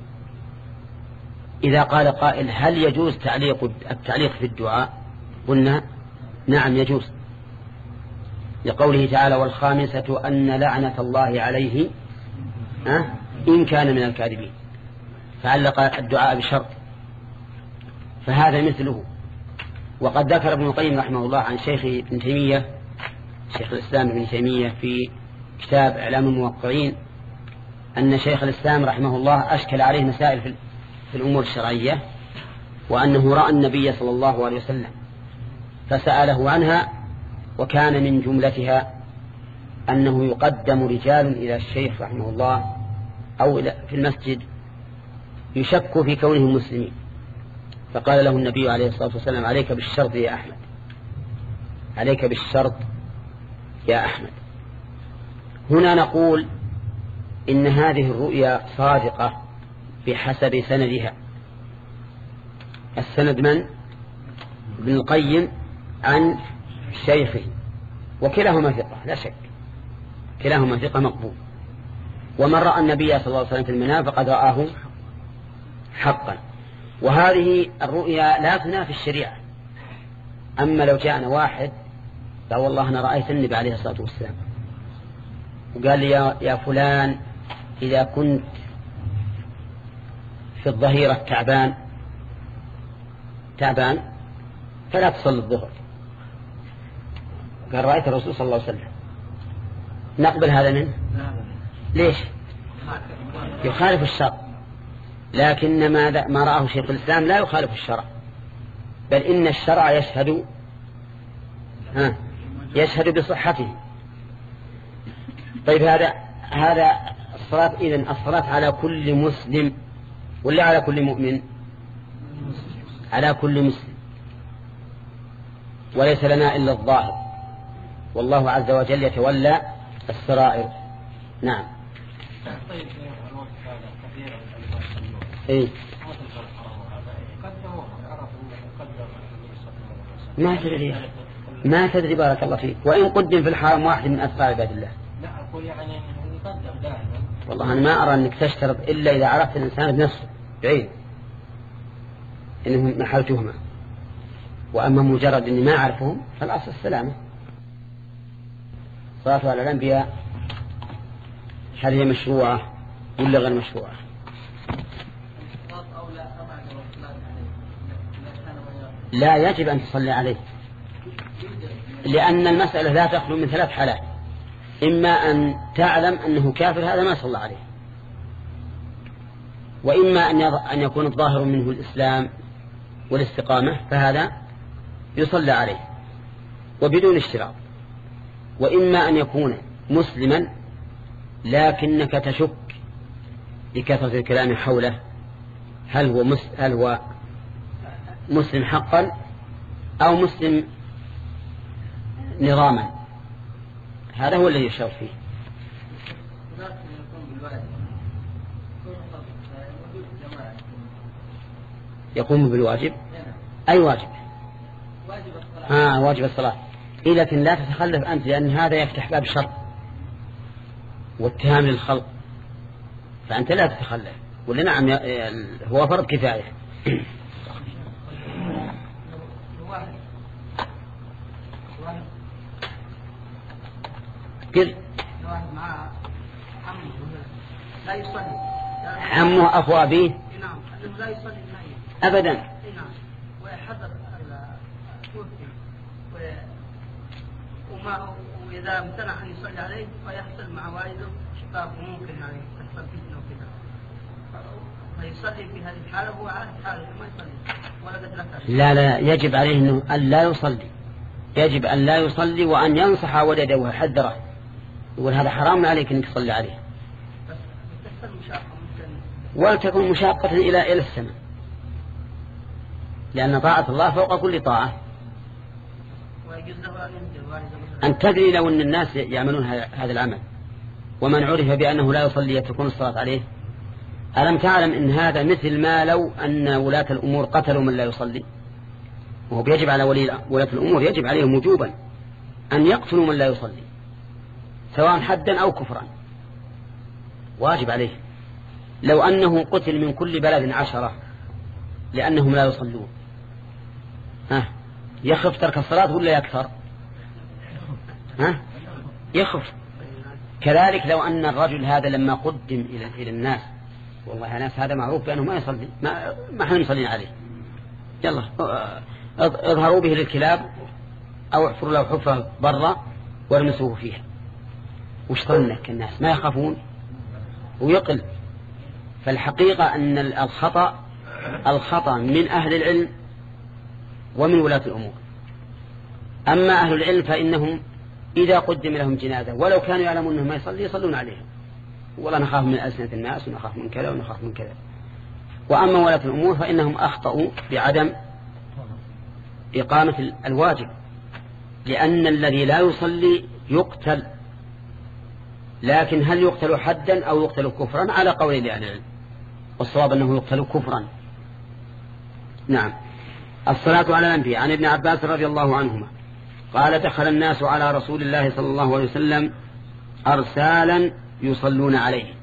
إذا قال قائل هل يجوز تعليق التعليق في الدعاء؟ قلنا نعم يجوز، لقوله تعالى والخامسة أن لعنة الله عليه أه؟ إن كان من الكاذبين، فعلق الدعاء بشرط، فهذا مثله. وقد ذكر ابن القيم رحمه الله عن شيخ ابن تيمية شيخ الإسلام ابن تيمية في كتاب إعلام الموقعين أن شيخ الإسلام رحمه الله أشكل عليه مسائل في الأمور الشرعية، وأنه رأى النبي صلى الله عليه وسلم فسأله عنها، وكان من جملتها أنه يقدم رجال إلى الشيخ رحمه الله أو في المسجد يشك في كونهم مسلمين، فقال له النبي عليه الصلاة والسلام عليك بالشرط يا أحمد، عليك بالشرط يا أحمد. هنا نقول إن هذه الرؤيا صادقة بحسب سندها. السند من؟ ابن القيم عن شيخه، وكلاهما ثقة لا شك، كلاهما ثقة مقبول. ومن رأى النبي صلى الله عليه وسلم في المنام فقد رآه حقا. وهذه الرؤيا لا تنافي الشريعة. أما لو جاءنا واحد قال والله أنا رأيت النبي عليه الصلاة والسلام وقال لي يا, يا فلان إذا كنت في الظهيرة تعبان تعبان فلا تصل الظهر، قال رأيت الرسول صلى الله عليه وسلم، نقبل هذا منه؟ ليش؟ يخالف الشرع. لكن ما, ما رآه شيخ الإسلام لا يخالف الشرع، بل إن الشرع يشهد ها يشهد بصحته. طيب هذا هذا الصلاة إذن الصلاة على كل مسلم ولا على كل مؤمن؟ على كل مسلم، وليس لنا إلا الظاهر، والله عز وجل يتولى السرائر. نعم. طيب الوقت هذا كثيرا إيه؟ ما تدري ما تدري بارك الله فيك. وإن قدم في الحرم واحد من أتباع عباد الله. لا أقول يعني يقدم دائما. والله أنا ما أرى أنك تشترط إلا إذا عرفت الإنسان بنفسه بعيد إنهم محل تهمة. وأما مجرد أني ما أعرفهم فالأصل السلامة. صلاة على الأنبياء هل هي مشروعة ولا غير مشروعة؟ لا يجب أن تصلي عليه، لأن المسألة لا تخلو من ثلاث حالات: إما أن تعلم أنه كافر هذا ما صلى عليه، وإما أن يكون الظاهر منه الإسلام والاستقامة فهذا يصلى عليه وبدون اشتراط، وإما أن يكون مسلما لكنك تشك لكثرة الكلام حوله هل هو مسلم, هل هو مسلم حقا أو مسلم نظاما. هذا هو الذي يشار فيه. يقوم بالواجب. أي واجب؟ ها واجب الصلاة. إيه لكن لا تتخلف أنت، لأن هذا يفتح باب الشر واتهام للخلق، فأنت لا تتخلف. ولا نعم هو فرض كفاية. قل لا يصلي عمه أخو أبيه. نعم أنه لا يصلي الميت أبدا. نعم ويحضر التوفي وما وإذا امتنع أن يصلي عليه فيحصل مع والده شقاق ممكن يعني تحصل فتنة وكذا، فيصلي في هذه الحالة وهو عارف حاله ما يصلي ولا قد لك. لا لا يجب عليه أنه أن لا يصلي، يجب أن لا يصلي وأن ينصح ولده ويحذره يقول هذا حرام عليك أنك تصلي عليه. بس تحصل مشاقة ممكن ولا تكون مشاقة إلى إلى السماء، لأن طاعة الله فوق كل طاعة. ويجوز له أن ينزل والده. أن تدري لو أن الناس يعملون هذا العمل ومن عرف بأنه لا يصلي يتركون الصلاة عليه، ألم تعلم أن هذا مثل ما لو أن ولاة الأمور قتلوا من لا يصلي؟ وهو يجب على ولي ولاة الأمور يجب عليهم وجوبا أن يقتلوا من لا يصلي سواء حدا أو كفرا، واجب عليه. لو أنه قتل من كل بلد عشرة لأنهم لا يصلون، ها يخف ترك الصلاة ولا يكثر؟ ها يخف. كذلك لو أن الرجل هذا لما قدم إلى إلى الناس، والله الناس هذا معروف بأنه ما يصلي، ما ما احنا مصلين عليه، يلا اظهروا به للكلاب أو احفروا له حفرة برا وارمسوه فيها. وش ظنك الناس ما يخافون ويقل؟ فالحقيقة أن الخطأ الخطأ من أهل العلم ومن ولاة الأمور. أما أهل العلم فإنهم إذا قدم لهم جنازة ولو كانوا يعلمون أنهم ما يصلي يصلون عليهم، والله نخاف من ألسنة الناس ونخاف من كذا ونخاف من كذا. وأما ولاة الأمور فإنهم أخطأوا بعدم إقامة الواجب، لأن الذي لا يصلي يقتل، لكن هل يقتل حدا أو يقتل كفرا على قول لأهل العلم، والصواب أنه يقتل كفرا. نعم. الصلاة على الأنبياء. عن ابن عباس رضي الله عنهما قال دخل الناس على رسول الله صلى الله عليه وسلم أرسالا يصلون عليه.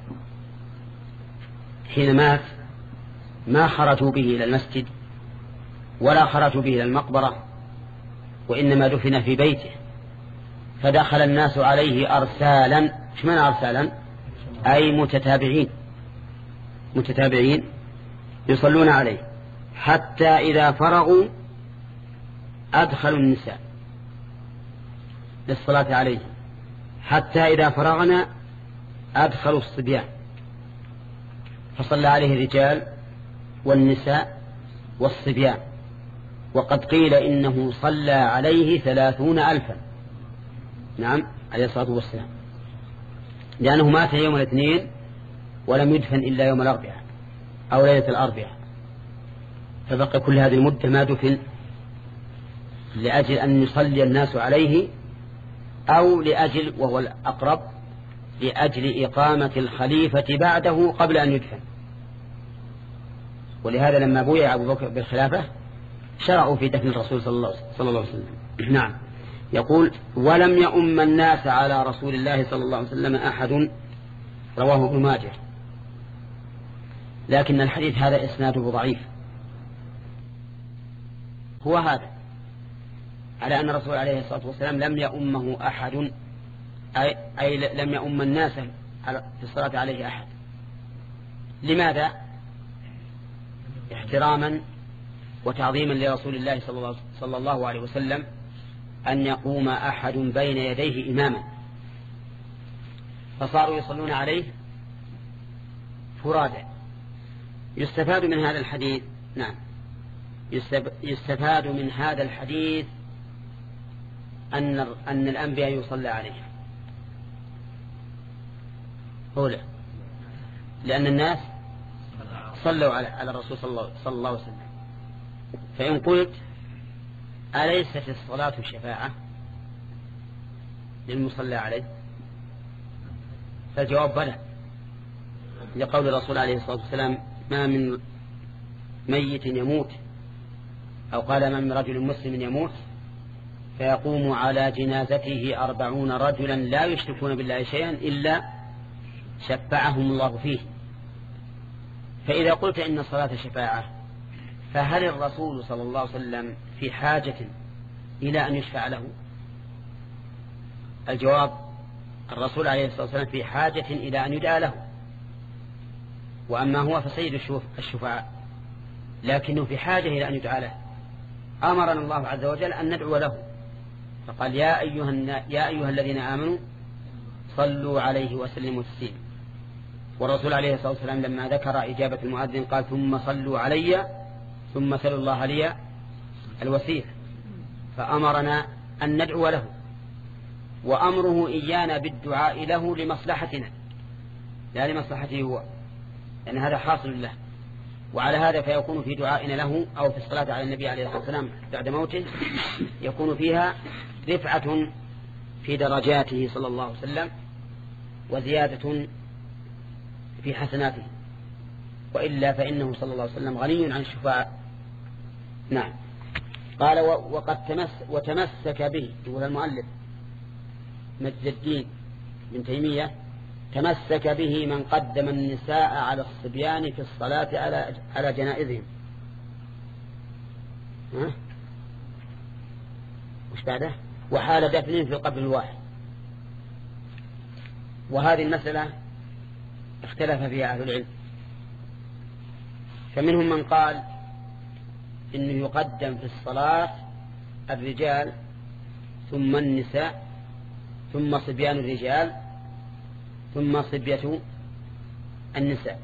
حين مات ما خرجوا به إلى المسجد ولا خرجوا به إلى المقبرة، وإنما دفن في بيته، فدخل الناس عليه أرسالا. ايش معنى أرسالا؟ أي متتابعين متتابعين يصلون عليه، حتى إذا فرغوا أدخلوا النساء للصلاة عليه، حتى إذا فرغنا أدخلوا الصبيان، فصلى عليه الرجال والنساء والصبيان. وقد قيل إنه صلى عليه ثلاثون ألفا. نعم عليه الصلاة والسلام، لأنه مات يوم الاثنين ولم يدفن إلا يوم الأربعاء أو ليلة الأربعاء، فبقى كل هذه المدة ما دفن، لأجل أن يصلي الناس عليه أو لأجل، وهو الأقرب، لأجل إقامة الخليفة بعده قبل أن يدفن. ولهذا لما بويع أبو بكر بالخلافة شرعوا في دفن الرسول صلى الله, صلى الله عليه وسلم. نعم. يقول ولم يؤم الناس على رسول الله صلى الله عليه وسلم أحد، رواه ابن ماجه. لكن الحديث هذا إسناده ضعيف. هو هذا على أن الرسول عليه الصلاة والسلام لم يؤمه أحد، أي, أي لم يؤم الناس في الصلاة عليه أحد. لماذا؟ احتراما وتعظيما لرسول الله صلى الله عليه وسلم أن يقوم أحد بين يديه إماما، فصاروا يصلون عليه فرادا. يستفاد من هذا الحديث نعم يستفاد من هذا الحديث أن أن الأنبياء يصلى عليه أولا، لأن الناس صلوا على على الرسول صلى الله عليه وسلم. فإن قلت أليست الصلاة شفاعة للمصلى عليه؟ فالجواب بلى، لقول الرسول عليه الصلاة والسلام ما من ميت يموت، أو قال ما من رجل مسلم يموت فيقوم على جنازته أربعون رجلا لا يشركون بالله شيئا إلا شفعهم الله فيه. فإذا قلت إن الصلاة شفاعة، فهل الرسول صلى الله عليه وسلم في حاجة إلى أن يشفع له؟ الجواب الرسول عليه الصلاة والسلام في حاجة إلى أن يدعى له، وأما هو فسيد الشفعاء، لكنه في حاجة إلى أن يدعى له. أمرنا الله عز وجل أن ندعو له، فقال يا أيها, يا أيها الذين آمنوا صلوا عليه وسلموا تسليما. والرسول عليه الصلاة والسلام لما ذكر إجابة المؤذن قال ثم صلوا علي ثم سلوا الله لي الوسيلة، فأمرنا أن ندعو له، وأمره إيانا بالدعاء له لمصلحتنا لا لمصلحته هو، لأن هذا حاصل له. وعلى هذا فيكون في دعائنا له أو في الصلاة على النبي عليه الصلاة والسلام بعد موته يكون فيها رفعة في درجاته صلى الله عليه وسلم وزيادة في حسناته، وإلا فإنه صلى الله عليه وسلم غني عن الشفاعة. نعم. قال وقد تمس وتمسك به، يقول المؤلف مجد الدين بن تيمية تمسك به من قدم النساء على الصبيان في الصلاة على على جنائزهم. ها؟ وش بعده؟ وحال دفنهم في القبر الواحد. وهذه المسألة اختلف فيها أهل العلم، فمنهم من قال إنه يقدم في الصلاة الرجال ثم النساء ثم صبيان الرجال ثم صبية النساء.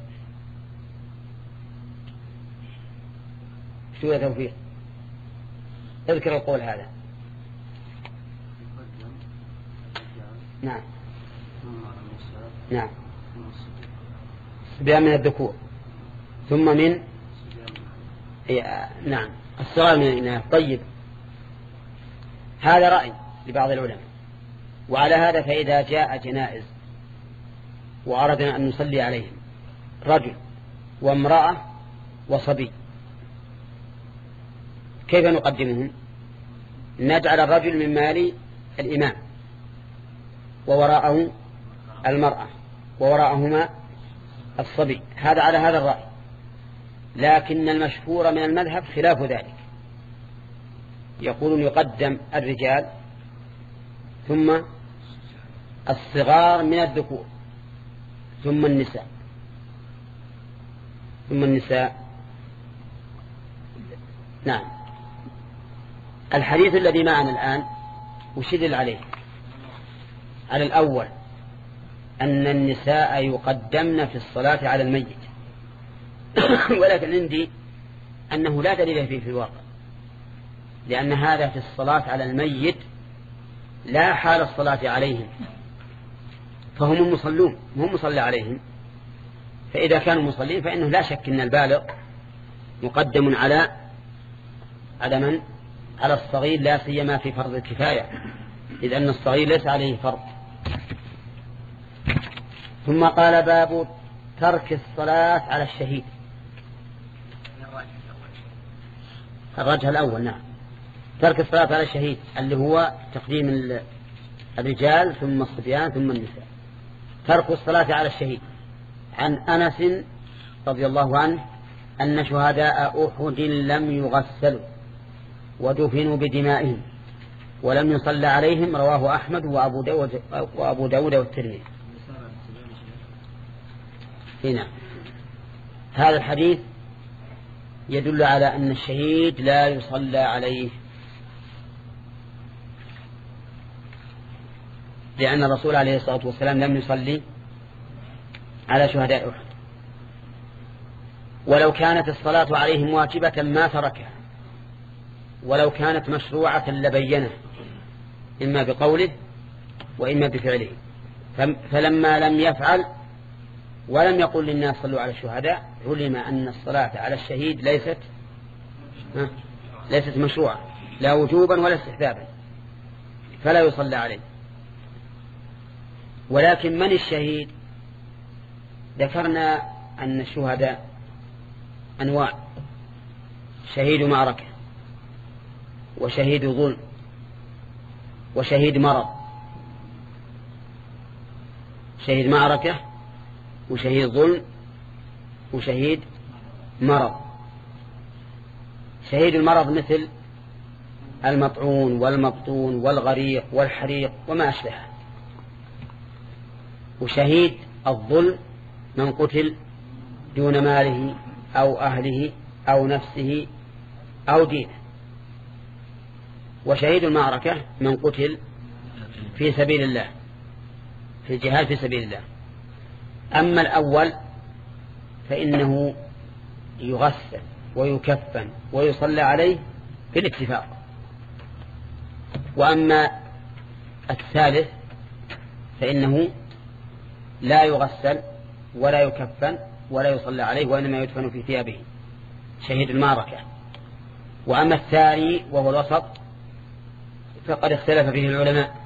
شو يا توفيق؟ اذكر القول هذا. نعم نعم صبيان من الذكور ثم من نعم الصغار من الإناث. طيب، هذا رأي لبعض العلماء. وعلى هذا فإذا جاء جنائز وأردنا أن نصلي عليهم رجل وامرأة وصبي، كيف نقدمهم؟ نجعل الرجل من مال الإمام ووراءه المرأة ووراءهما الصبي، هذا على هذا الرأي. لكن المشهور من المذهب خلاف ذلك، يقولون يقدم الرجال ثم الصغار من الذكور ثم النساء ثم النساء. نعم. الحديث الذي معنا الآن وشدل عليه على الأول أن النساء يقدمن في الصلاة على الميت، ولكن عندي أنه لا دليل فيه في الواقع، لأن هذا في الصلاة على الميت لا حال الصلاة عليهم، فهم المصلون هم مصلى عليهم. فإذا كانوا مصلين فإنه لا شك أن البالغ مقدم على على من؟ على الصغير، لا سيما في فرض الكفاية، إذ أن الصغير ليس عليه فرض. ثم قال باب ترك الصلاة على الشهيد. الرجح الأول نعم. ترك الصلاة على الشهيد اللي هو تقديم الرجال ثم الصبيان ثم النساء. ترك الصلاة على الشهيد عن أنس رضي الله عنه أن شهداء أحد لم يغسلوا ودفنوا بدمائهم ولم يصلى عليهم، رواه أحمد وأبو داود, وأبو داود والترمذي. هنا هذا الحديث يدل على أن الشهيد لا يصلى عليه، لأن الرسول عليه الصلاة والسلام لم يصلي على شهداء أحد، ولو كانت الصلاة عليهم واجبة ما تركها، ولو كانت مشروعة لبينه إما بقوله وإما بفعله، فلما لم يفعل ولم يقل للناس صلوا على الشهداء علم أن الصلاة على الشهيد ليست ليست مشروعة لا وجوبا ولا استحبابا، فلا يصلى عليه. ولكن من الشهيد؟ ذكرنا أن الشهداء أنواع: شهيد معركة، وشهيد ظلم، وشهيد مرض. شهيد معركة وشهيد ظلم وشهيد مرض. شهيد المرض مثل المطعون والمبطون والغريق والحريق وما أشبهه. وشهيد الظلم من قتل دون ماله أو أهله أو نفسه أو دينه. وشهيد المعركة من قتل في سبيل الله، في الجهاد في سبيل الله. أما الأول فإنه يغسل ويكفن ويصلى عليه بالاتفاق. وأما الثالث فإنه لا يغسل ولا يكفن ولا يصلى عليه، وإنما يدفن في ثيابه، شهيد المعركة. وأما الثاني وهو الوسط فقد اختلف فيه العلماء،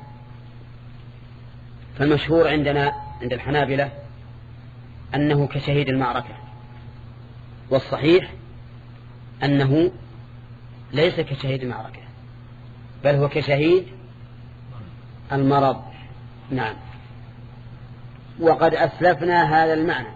فالمشهور عندنا عند الحنابلة أنه كشهيد المعركة، والصحيح أنه ليس كشهيد المعركة بل هو كشهيد المرض. نعم. وقد أسلفنا هذا المعنى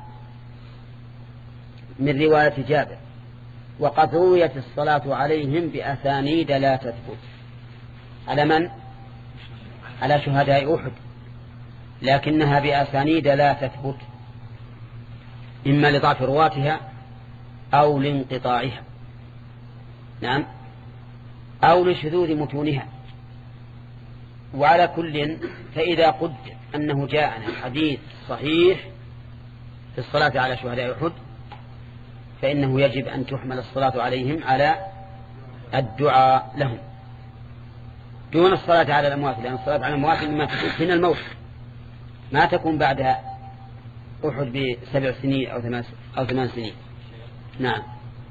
من رواية جابر: وقد رويت الصلاة عليهم بأسانيد لا تثبت. على من؟ على شهداء أحد، لكنها بأسانيد لا تثبت، إما لضعف رواتها أو لانقطاعها، نعم، أو لشذوذ متونها. وعلى كل فإذا قد أنه جاءنا حديث صحيح في الصلاة على شهداء أحد فإنه يجب أن تحمل الصلاة عليهم على الدعاء لهم دون الصلاة على الأموات، لأن الصلاة على الأموات إنما تكون حين الموت، ما تكون بعد أحد بسبع سنين أو ثمان أو ثمان سنين. نعم.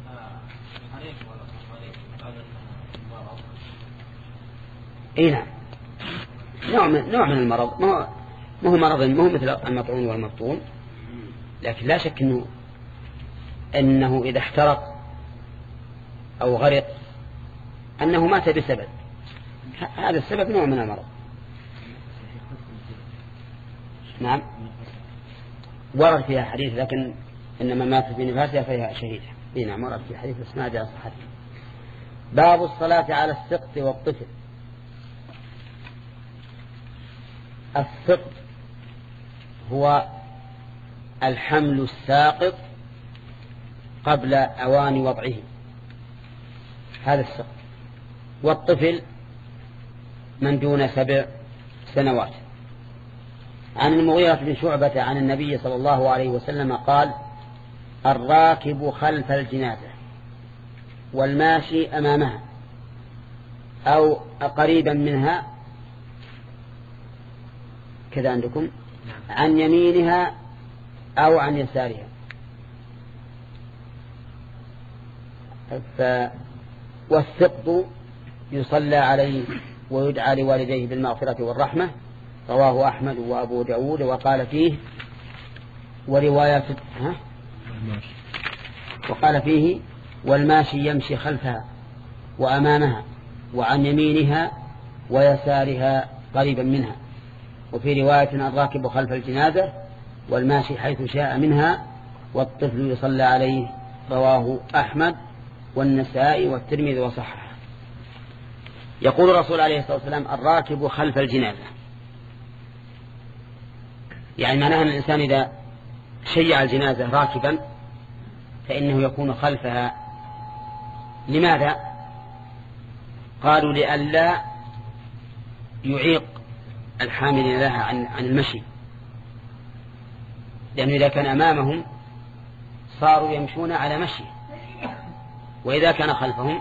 إيه نعم، نوع من نوع من المرض، ما هو مرض، ما هو مثل المطعون والمبطون، لكن لا شك إنه أنه إذا احترق أو غرق أنه مات بسبب، هذا السبب نوع من المرض. نعم. ورد فيها حديث، لكن إنما مات في نفاسها فهي شهيدة. إيه نعم، ورد في حديث اسمها جاء صحته. باب الصلاة على السقط والطفل. السقط هو الحمل الساقط قبل أوان وضعه، هذا السقط. والطفل من دون سبع سنوات. عن المغيرة بن شعبة عن النبي صلى الله عليه وسلم قال: الراكب خلف الجنازة والماشي أمامها أو قريبا منها، كذا عندكم، عن يمينها أو عن يسارها. والسقط يصلى عليه ويدعى لوالديه بالمغفرة والرحمة، رواه أحمد وأبو داود. وقال فيه ورواية ها؟ وقال فيه والماشي يمشي خلفها وأمامها وعن يمينها ويسارها قريبا منها. وفي رواية الراكب خلف الجنازة والماشي حيث شاء منها والطفل يصلى عليه. رواه أحمد والنسائي والترمذي وصححه. يقول الرسول عليه الصلاة والسلام الراكب خلف الجنازة، يعني معناها أن الإنسان إذا شيع الجنازة راكبا فإنه يكون خلفها. لماذا؟ قالوا لئلا يعيق الحامل لها عن عن المشي، لأنه إذا كان أمامهم صاروا يمشون على مشي، وإذا كان خلفهم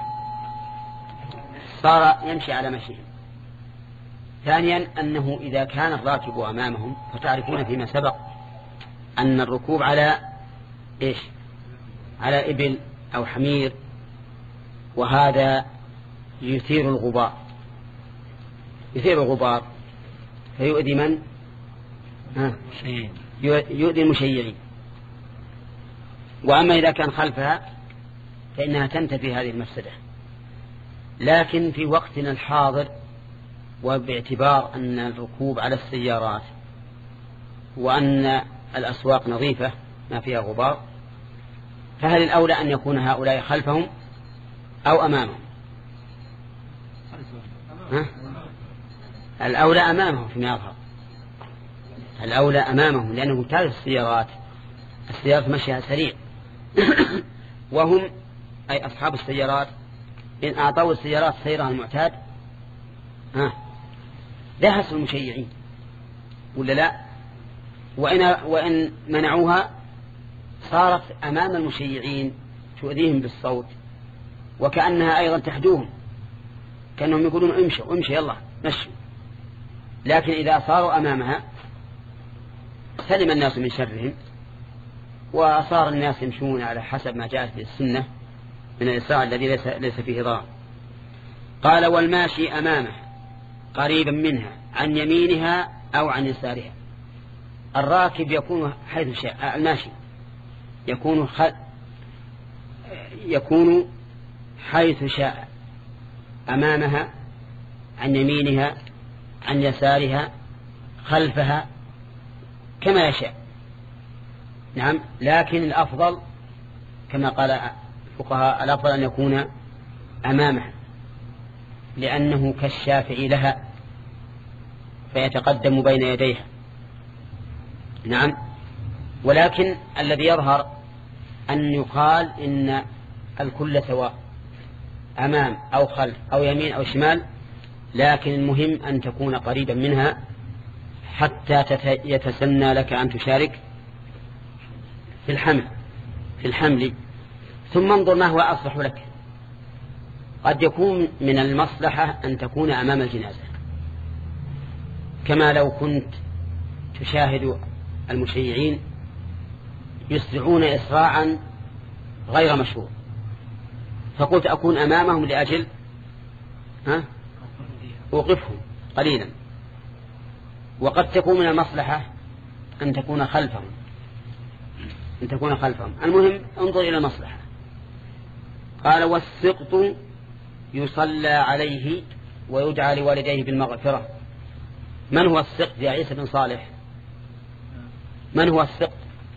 صار يمشي على مشيهم. ثانيا أنه إذا كان الراكب أمامهم فتعرفون فيما سبق أن الركوب على إيش؟ على إبل أو حمير، وهذا يثير الغبار يثير الغبار فيؤذي من؟ ها؟ يؤذي المشيعين. وأما إذا كان خلفها فإنها تنتفي هذه المفسدة. لكن في وقتنا الحاضر وباعتبار أن الركوب على السيارات وأن الأسواق نظيفة ما فيها غبار، فهل الأولى أن يكون هؤلاء خلفهم أو أمامهم؟ ها؟ الأولى أمامهم فيما يظهر، الأولى أمامهم، لأنه تعرف السيارات السيارات مشيها سريع وهم أي أصحاب السيارات إن أعطوا السيارات سيرها المعتاد ها دهسوا المشيعين ولا لا؟ وإن, وإن منعوها صارت أمام المشيعين تؤذيهم بالصوت، وكأنها أيضا تحدوهم، كأنهم يقولون امشوا امشوا يلا مشوا. لكن إذا صاروا أمامها سلم الناس من شرهم، وصار الناس يمشون على حسب ما جاءت في السنة من الإسراع الذي ليس, ليس فيه ضرر. قال والماشي أمامه قريبا منها عن يمينها أو عن يسارها. الراكب يكون حيث شاء، الماشي يكون خ... يكون حيث شاء، أمامها عن يمينها عن يسارها خلفها كما يشاء. نعم، لكن الأفضل كما قال الفقهاء الأفضل أن يكون أمامها، لأنه كالشافع لها فيتقدم بين يديها. نعم، ولكن الذي يظهر أن يقال إن الكل سواء، أمام أو خلف أو يمين أو شمال، لكن المهم أن تكون قريبا منها حتى يتسنى لك أن تشارك في الحمل في الحمل ثم انظر ما هو أصلح لك. قد يكون من المصلحة أن تكون أمام الجنازة، كما لو كنت تشاهد المشيعين يسرعون إسراعا غير مشروع، فقلت أكون أمامهم لأجل ها أوقفهم قليلا. وقد تكون من المصلحة أن تكون خلفهم أن تكون خلفهم المهم انظر إلى المصلحة. قال والسقط يصلى عليه ويدعى لوالديه بالمغفرة. من هو السقط يا عيسى بن صالح؟ من هو السقط؟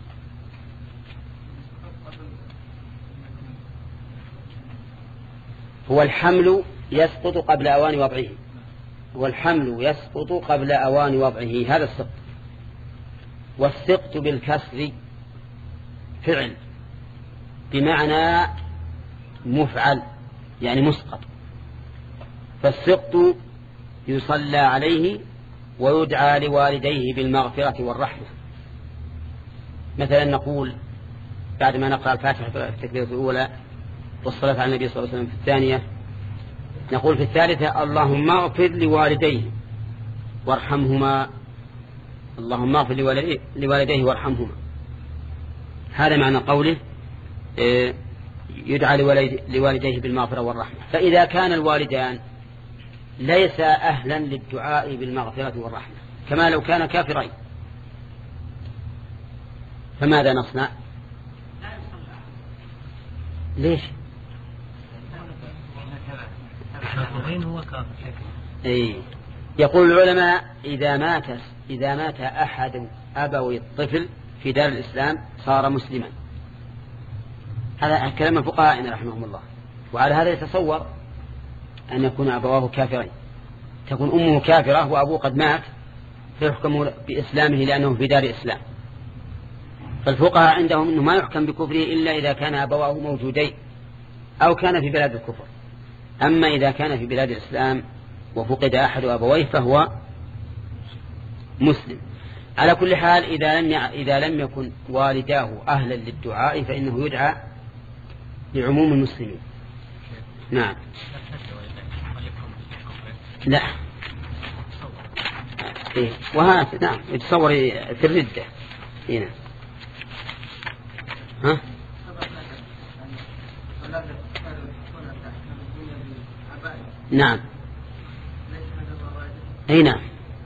هو الحمل يسقط قبل أوان وضعه، هو الحمل يسقط قبل أوان وضعه، هذا السقط. والسقط بالكسر فعل بمعنى مفعل يعني مسقط. فالسقط يصلى عليه ويدعى لوالديه بالمغفرة والرحمة. مثلا نقول بعد ما نقرأ الفاتحة في التكبيرة الأولى والصلاة على النبي صلى الله عليه وسلم في الثانية، نقول في الثالثة اللهم اغفر لوالديه وارحمهما، اللهم اغفر لوالديه وارحمهما. هذا معنى قوله يدعى لوالديه بالمغفرة والرحمة. فإذا كان الوالدان ليس أهلا للدعاء بالمغفرة والرحمة كما لو كان كافرين، فماذا نصنع؟ وين هو كافر؟ إيه. يقول العلماء إذا مات إذا مات أحد أبوي الطفل في دار الإسلام صار مسلما. هذا كلام الفقهاء رحمهم الله. وعلى هذا يتصور أن يكون أبواه كافرين، تكون أمه كافرة وأبوه قد مات فيحكم بإسلامه لأنه في دار إسلام. فالفقهاء عندهم أنه ما يحكم بكفره إلا إذا كان أبواه موجودين أو كان في بلاد الكفر. أما إذا كان في بلاد الإسلام وفقد أحد أبويه فهو مسلم. على كل حال إذا لم إذا لم يكن والداه أهلا للدعاء فإنه يدعى لعموم المسلمين. نعم. لا. إيه. وهات نعم يتصور في الردة هنا. ها؟ نعم. أي نعم.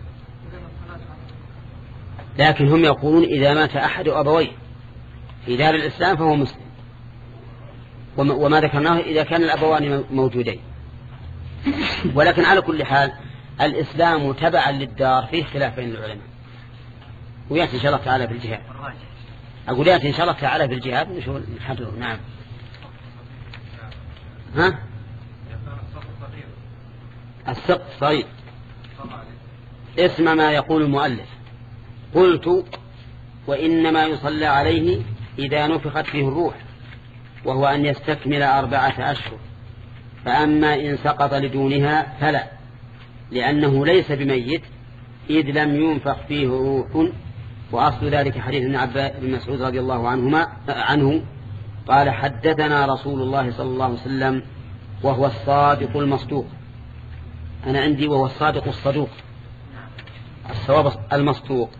لكن هم يقولون إذا مات أحد أبويه في دار الإسلام فهو مسلم، وما ذكرناه إذا كان الأبوان موجودين. ولكن على كل حال الإسلام تبعا للدار فيه خلاف بين العلماء، ويأتي إن شاء الله تعالى في الجهاد. أقول يأتي إن شاء الله تعالى في الجهاد نشوف نحرره. نعم. ها؟ السقط صغير اسم ما يقول المؤلف. قلت وإنما يصلى عليه إذا نفخت فيه الروح، وهو أن يستكمل أربعة أشهر. فأما إن سقط لدونها فلا، لأنه ليس بميت إذ لم ينفخ فيه روح. وأصل ذلك حديث ابن عباس بن مسعود رضي الله عنهما عنه قال حدثنا رسول الله صلى الله عليه وسلم وهو الصادق المصدوق. أنا عندي وهو الصادق الصدوق، الصواب المصدوق.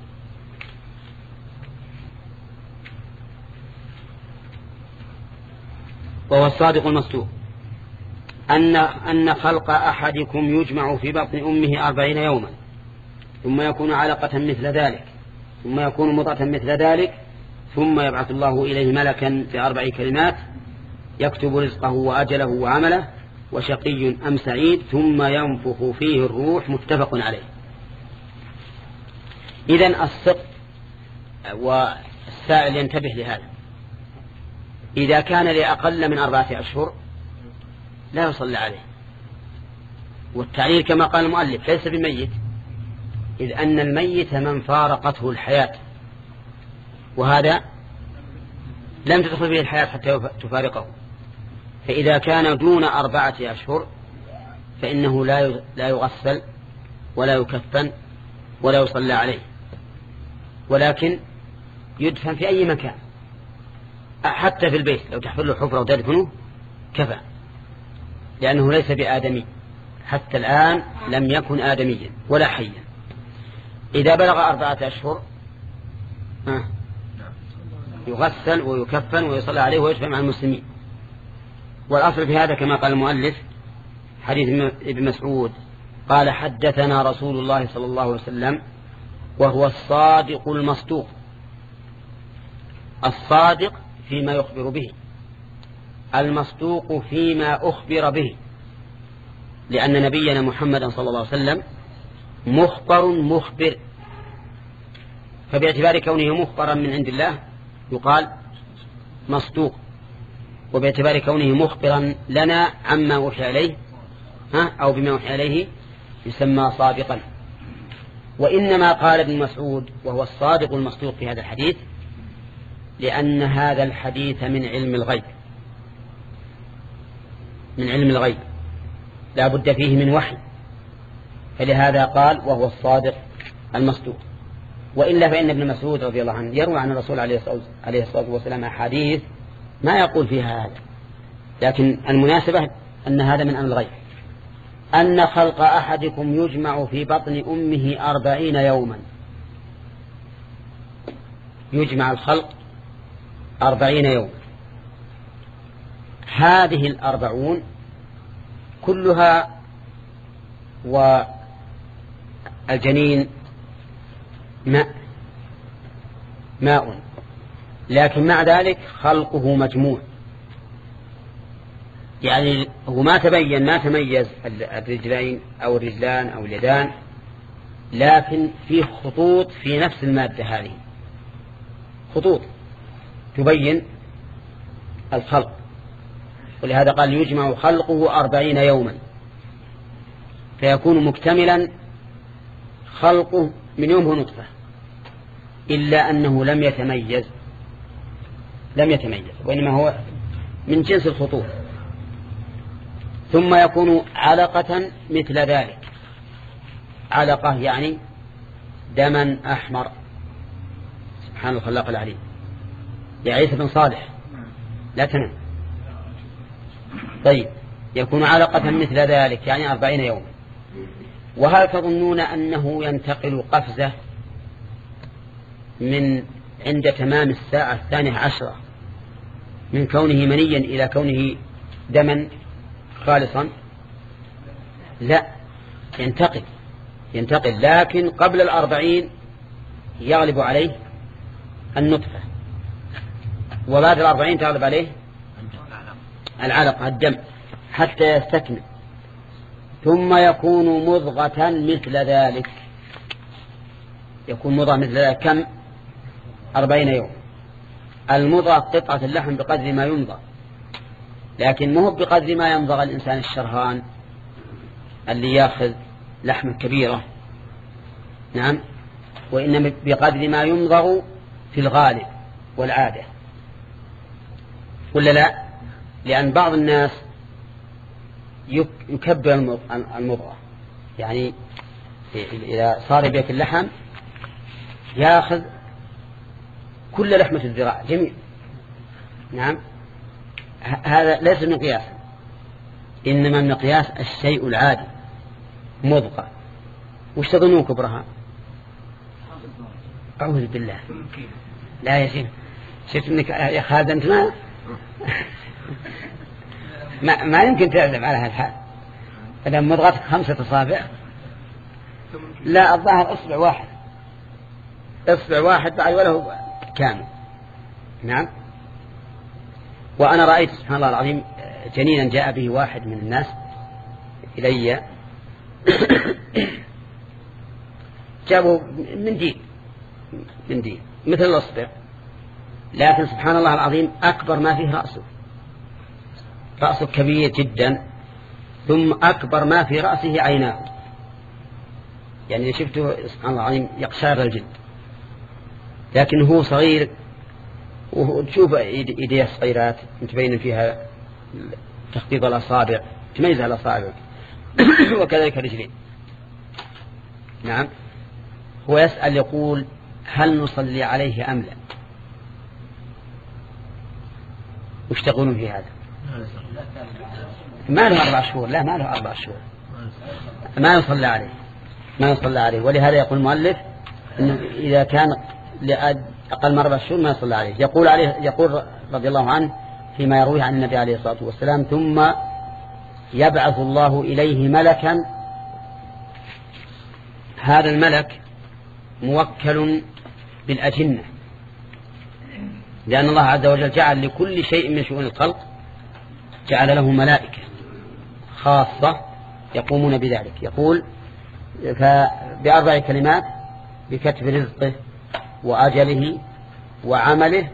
وهو الصادق المصدوق أن أن خلق أحدكم يجمع في بطن أمه أربعين يوما ثم يكون علقة مثل ذلك ثم يكون مضغة مثل ذلك ثم يبعث الله إليه ملكا بأربع كلمات يكتب رزقه وأجله وعمله وشقي أم سعيد ثم ينفخ فيه الروح. متفق عليه. إذن السقط والسائل ينتبه لهذا. إذا كان لأقل من أربعة أشهر لا يصلى عليه. والتعليل كما قال المؤلف ليس بميت، إذ أن الميت من فارقته الحياة، وهذا لم تدخل به الحياة حتى تفارقه. فإذا كان دون أربعة أشهر فإنه لا يغسل ولا يكفن ولا يصلى عليه، ولكن يدفن في أي مكان، حتى في البيت لو تحفر له حفرة وتدفنه كفى، لأنه ليس بآدمي حتى الآن، لم يكن آدميا ولا حيا. إذا بلغ أربعة أشهر يغسل ويكفن ويصلى عليه ويدفن مع المسلمين. والأصل في هذا كما قال المؤلف حديث ابن مسعود قال حدثنا رسول الله صلى الله عليه وسلم وهو الصادق المصدوق. الصادق فيما يخبر به، المصدوق فيما أخبر به، لأن نبينا محمد صلى الله عليه وسلم مخبر مخبر، فباعتبار كونه مخبرا من عند الله يقال مصدوق، وباعتبار كونه مخبرا لنا عما أوحي إليه ها أو بما أوحي إليه يسمى صادقا. وإنما قال ابن مسعود وهو الصادق المصدوق في هذا الحديث لأن هذا الحديث من علم الغيب، من علم الغيب لا بد فيه من وحي، فلهذا قال وهو الصادق المصدوق. وإلا فإن ابن مسعود رضي الله عنه يروي عن الرسول عليه الصلاة والسلام أحاديث ما يقول فيها هذا، لكن المناسبة أن هذا من أمر الغيب. أن خلق أحدكم يجمع في بطن أمه أربعين يوما، يجمع الخلق أربعين يوما. هذه الأربعون كلها والجنين ماء ماء، لكن مع ذلك خلقه مجموع، يعني هو ما تبين ما تميز الرجلين أو الرجلان أو اليدان، لكن فيه خطوط في نفس المادة هذه، خطوط تبين الخلق، ولهذا قال يجمع خلقه أربعين يوما، فيكون مكتملا خلقه من يومه نطفة، إلا أنه لم يتميز لم يتميز وإنما هو من جنس الخطوط. ثم يكون علقة مثل ذلك، علقة يعني دما أحمر، سبحان الخلاق العليم. يا عيسى بن صالح لا تنم. طيب يكون علقة مثل ذلك يعني أربعين يوم. وهل تظنون أنه ينتقل قفزة من عند تمام الساعة الثانية عشرة من كونه منيا إلى كونه دما خالصا؟ لا، ينتقل ينتقل لكن قبل الأربعين يغلب عليه النطفة، وبعد الأربعين تغلب عليه العلقة الدم حتى يستكمل، ثم يكون مضغة مثل ذلك. يكون مضغة مثل ذلك كم؟ أربعين يوم. المضغة قطعة اللحم بقدر ما يمضغ، لكن مو بقدر ما يمضغ الإنسان الشرهان اللي يأخذ لحم كبيرة، نعم، وإنما بقدر ما يمضغ في الغالب والعادة، ولا لا؟ لأن بعض الناس يكبر المضغة، يعني إذا صار يبيك اللحم يأخذ كل لحمة الذراع جميع، نعم، هذا ليس مقياس، إنما المقياس الشيء العادي مضغة. وش تظنون كبرها؟ أعوذ بالله، لا يا شيخ، شفت منك يا خالد أنت ما ما, ما يمكن تعلم على هالحال. إذا مضغتك خمسة أصابع، لا الظاهر أصبع واحد، أصبع واحد بعد وله كامل، نعم. وأنا رأيت سبحان الله العظيم جنينا جاء به واحد من الناس إلي جابوا من دين من دين مثل الأصبع، لكن سبحان الله العظيم أكبر ما فيه رأسه، رأسه كبير جدا، ثم أكبر ما في رأسه عيناه، يعني شفته سبحان الله العظيم يقشعر الجلد، لكن هو صغير، وتشوف إيديه صغيرات متبين فيها تخطيط الأصابع، تميز الأصابع وكذلك الرجلين، نعم. هو يسأل يقول هل نصلي عليه أم لا؟ وش تقولون في هذا؟ ما له أربع شهور، لا ما له أربع شهور، ما يصلى عليه ما يصلى عليه ولهذا يقول المؤلف إنه إذا كان أقل من أربع شهور ما يصلى عليه. يقول عليه يقول رضي الله عنه فيما يرويه عن النبي عليه الصلاة والسلام: ثم يبعث الله إليه ملكا، هذا الملك موكل بالأجنة، لأن الله عز وجل جعل لكل شيء من شؤون الخلق جعل له ملائكة خاصة يقومون بذلك. يقول بأربع كلمات: بكتب رزقه وأجله وعمله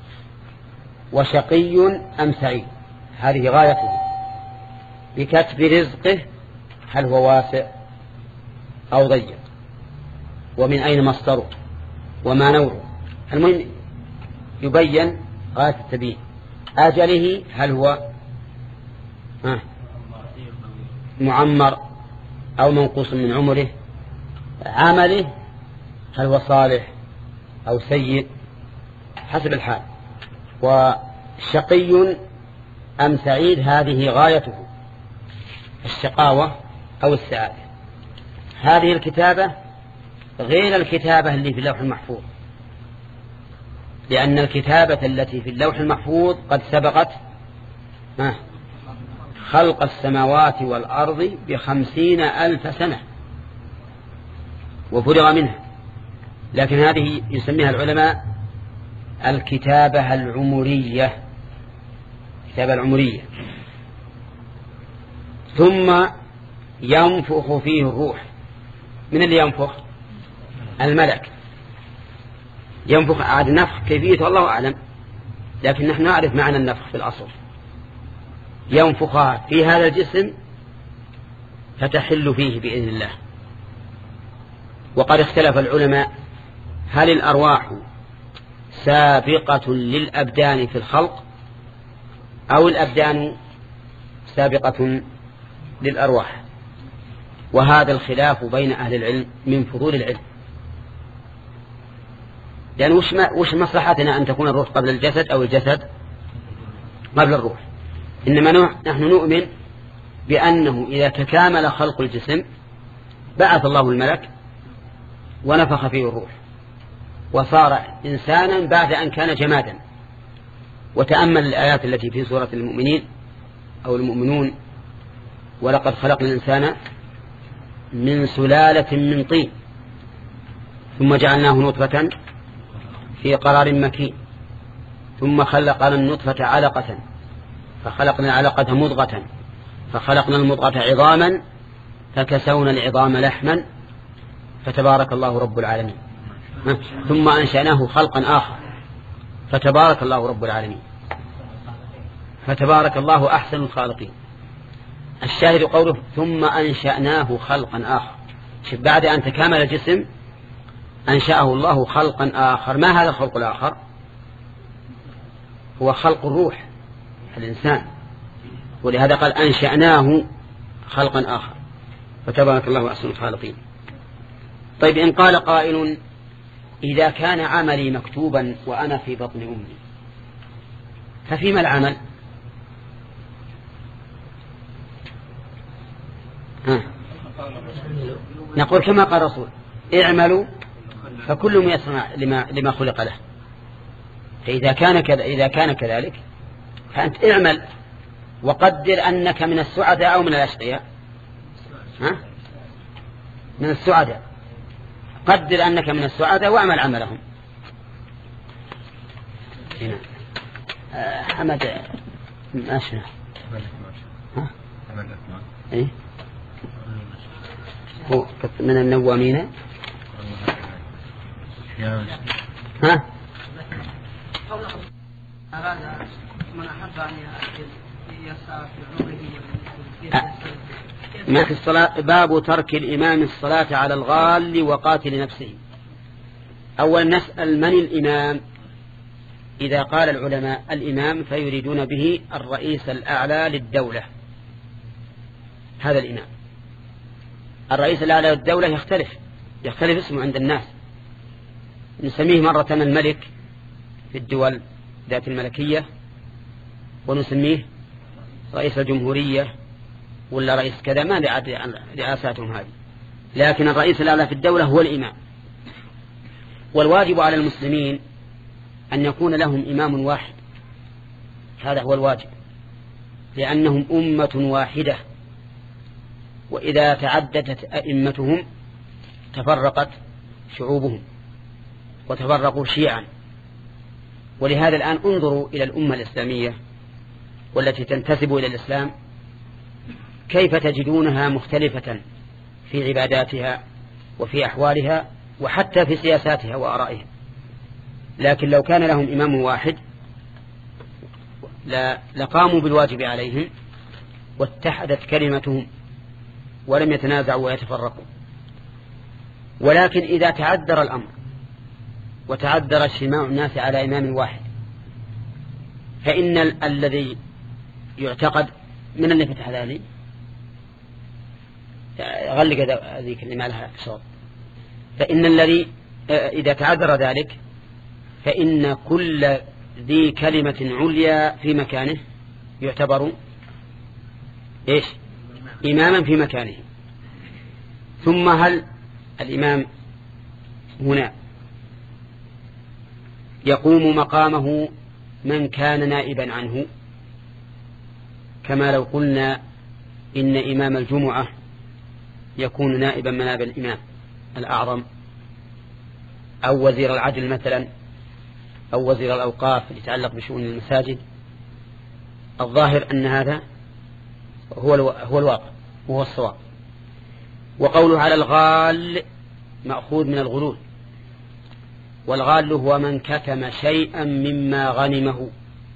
وشقي أم سعيد، هذه غايته. بكتب رزقه، هل هو واسع أو ضيق، ومن أين مصدره وما نوعه، المهم يبين غاية التبيين. أجله، هل هو ها معمر أو منقوص من عمره. عمله، هل هو صالح أو سيء حسب الحال. وشقي أم سعيد، هذه غايته، الشقاوة أو السعادة. هذه الكتابة غير الكتابة اللي في اللوح المحفوظ، لأن الكتابة التي في اللوح المحفوظ قد سبقت ما خلق السماوات والأرض بخمسين ألف سنة وفرغ منها، لكن هذه يسميها العلماء الكتابة العمرية، الكتابة العمرية، ثم ينفخ فيه الروح. من اللي ينفخ؟ الملك ينفخ. عاد النفخ كيفية الله أعلم، لكن نحن نعرف معنى النفخ في الأصل. ينفخ في هذا الجسم فتحل فيه بإذن الله. وقد اختلف العلماء هل الأرواح سابقة للأبدان في الخلق أو الأبدان سابقة للأرواح، وهذا الخلاف بين أهل العلم من فضول العلم. لأن وش, ما وش مصلحتنا أن تكون الروح قبل الجسد أو الجسد قبل الروح؟ إنما نحن نؤمن بأنه إذا تكامل خلق الجسم بعث الله الملك ونفخ فيه الروح وصار إنسانا بعد أن كان جمادا. وتأمل الآيات التي في سورة المؤمنين أو المؤمنون: ولقد خلقنا الإنسان من سلالة من طين ثم جعلناه نطفة في قرار مكين ثم خلقنا النطفة علقة فخلقنا العلقة مضغة فخلقنا المضغة عظاما فكسونا العظام لحما فتبارك الله رب العالمين. ثم أنشأناه خلقا آخر فتبارك الله رب العالمين. فتبارك الله أحسن الخالقين. الشاهد قوله ثم أنشأناه خلقا آخر. بعد أن تكامل الجسم أنشأه الله خلقا آخر. ما هذا الخلق الآخر؟ هو خلق الروح الإنسان، ولهذا قال أنشأناه خلقا آخر فتبارك الله أحسن الخالقين. طيب إن قال قائل: إذا كان عملي مكتوبا وأنا في بطن أمي ففيما العمل؟ ها. نقول كما قال الرسول: اعملوا فكل ميسر لما, لما خلق له. فإذا كان كذا إذا كان كذلك فأنت اعمل وقدر أنك من السعداء أو من الأشقياء. ها؟ من السعداء. قدر أنك من السعداء واعمل عملهم. هنا آه حمد ماشي. ها؟ إيه؟ هو من النوامين. ها؟ من أحب أن يسعى في عمره ما في الصلاة. باب ترك الإمام الصلاة على الغال وقاتل نفسه. أول نسأل: من الإمام؟ إذا قال العلماء الإمام فيريدون به الرئيس الأعلى للدولة. هذا الإمام. الرئيس الأعلى للدولة يختلف يختلف اسمه عند الناس. نسميه مرة الملك في الدول ذات الملكية، ونسميه رئيس الجمهورية ولا رئيس كذا، ما رئاساتهم هذه. لكن الرئيس الأعلى في الدولة هو الإمام. والواجب على المسلمين أن يكون لهم إمام واحد. هذا هو الواجب، لأنهم أمة واحدة، وإذا تعددت أئمتهم تفرقت شعوبهم وتفرقوا شيعا. ولهذا الآن انظروا إلى الأمة الإسلامية والتي تنتسب إلى الإسلام، كيف تجدونها مختلفة في عباداتها وفي أحوالها وحتى في سياساتها وآرائها. لكن لو كان لهم إمام واحد لقاموا بالواجب عليهم واتحدت كلمتهم ولم يتنازعوا ويتفرقوا. ولكن إذا تعذر الأمر وتعذر اجتماع الناس على إمام واحد، فإن ال الذي يعتقد من اللي فتح ذلك غلق ذيك اللي ما لها صوت. فإن الذي إذا تعذر ذلك فإن كل ذي كلمة عليا في مكانه يعتبر إيش؟ إماما في مكانه. ثم هل الإمام هنا يقوم مقامه من كان نائبا عنه، كما لو قلنا إن إمام الجمعة يكون نائبا مناب الإمام الأعظم، أو وزير العدل مثلا، أو وزير الأوقاف يتعلق بشؤون المساجد؟ الظاهر أن هذا هو هو الواقع وهو الصواب. وقوله على الغال مأخوذ من الغلول، والغال هو من كتم شيئا مما غنمه،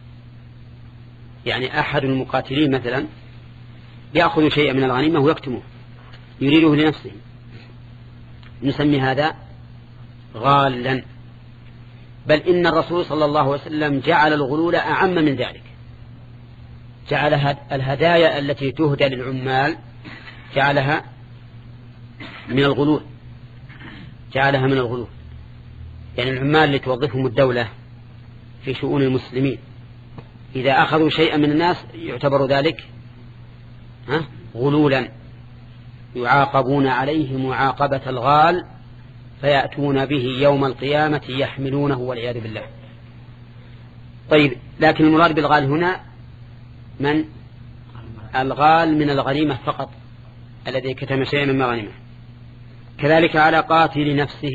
يعني أحد المقاتلين مثلا يأخذ شيئا من الغنيمة ويكتمه يريده لنفسه، نسمي هذا غالا. بل إن الرسول صلى الله عليه وسلم جعل الغلول أعم من ذلك، جعل الهدايا التي تهدى للعمال جعلها من الغلول، جعلها من الغلول. يعني العمال اللي توظفهم الدولة في شؤون المسلمين إذا أخذوا شيئا من الناس يعتبر ذلك ها غلولا، يعاقبون عليه معاقبة الغال فيأتون به يوم القيامة يحملونه والعياذ بالله. طيب، لكن المراد بالغال هنا من الغال من الغنيمة فقط الذي كتم شيئا من غنيمة. كذلك على قاتل نفسه،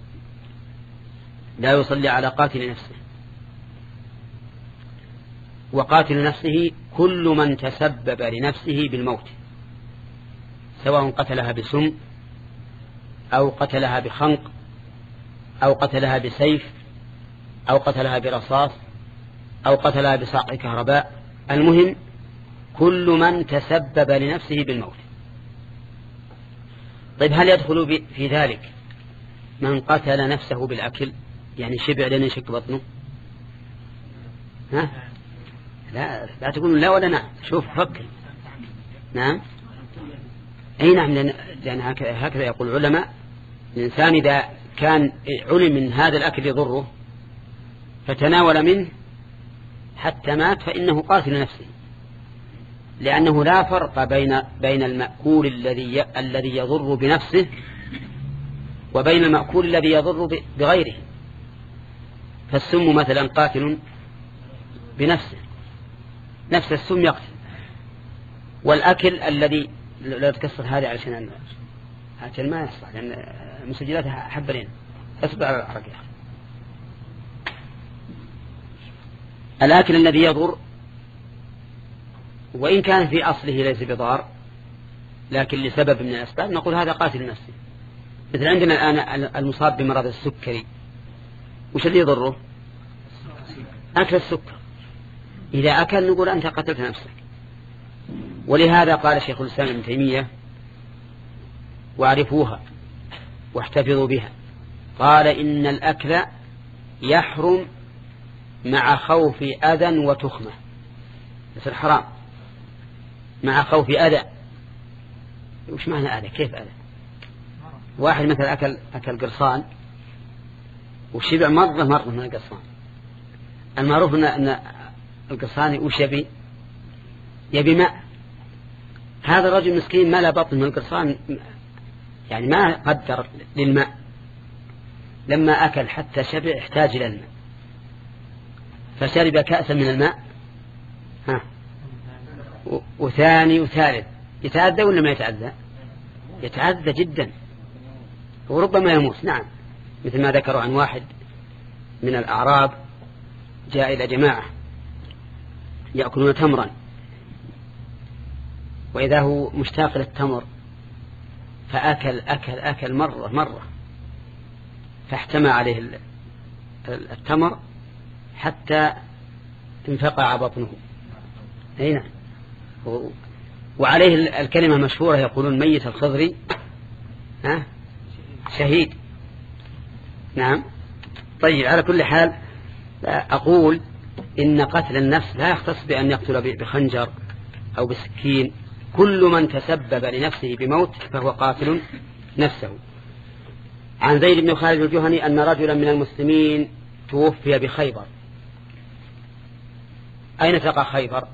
لا يصلي على قاتل نفسه. وقاتل نفسه كل من تسبب لنفسه بالموت، سواء قتلها بسم أو قتلها بخنق أو قتلها بسيف أو قتلها برصاص أو قتلها بصاع كهرباء، المهم كل من تسبب لنفسه بالموت. طيب، هل يدخل في ذلك من قتل نفسه بالأكل، يعني شبع لن يشك بطنه؟ ها؟ لا لا تقولون لا ولا نعم، شوف فكر. نعم، أي نعم، لأن هكذا يقول العلماء. الإنسان إذا كان علم من هذا الأكل يضره فتناول منه حتى مات فإنه قاتل نفسه، لأنه لا فرق بين بين المأكول الذي الذي يضر بنفسه وبين المأكول الذي يضر بغيره. فالسم مثلا قاتل بنفسه، نفس السم يقتل. والأكل الذي لا تكسر هذه علشان عشان ما يصح، لأن مسجلاتها حبرين. اصبر على الحركة. الأكل الذي يضر وإن كان في أصله ليس بضار، لكن لسبب من الأسباب نقول هذا قاتل نفسه. مثل عندنا الآن المصاب بمرض السكري، وش اللي يضره؟ أكل السكر. إذا أكل نقول أنت قتلت نفسك. ولهذا قال شيخ الإسلام ابن تيمية: واعرفوها واحتفظوا بها. قال: إن الأكل يحرم مع خوف أذى وتخمة. بس الحرام مع خوف أذى. وش معنى أذى؟ كيف أذى؟ واحد مثلا أكل أكل قرصان وشبع مرة مرة من القرصان. المعروف أن القرصان وش يبي؟ يبي ماء. هذا الرجل مسكين ما لا بطن من القرصان، يعني ما قدر للماء. لما أكل حتى شبع احتاج إلى الماء، فشرب كأسا من الماء، ها، وثاني وثالث. يتعذى ولا ما يتعذى؟ يتعذى جدا، وربما يموت. نعم، مثل ما ذكروا عن واحد من الأعراب جاء إلى جماعة يأكلون تمرا، وإذا هو مشتاق للتمر فأكل أكل أكل مرة مرة، فاحتمى عليه التمر حتى انفقع بطنه. هنا وعليه الكلمة مشهورة يقولون: ميت الخضري ها شهيد. نعم. طيب، على كل حال أقول إن قتل النفس لا يختص بأن يقتل بخنجر أو بسكين. كل من تسبب لنفسه بموت فهو قاتل نفسه. عن زيد بن خالد الجهني أن رجلا من المسلمين توفي بخيبر. أين تقع خيبر؟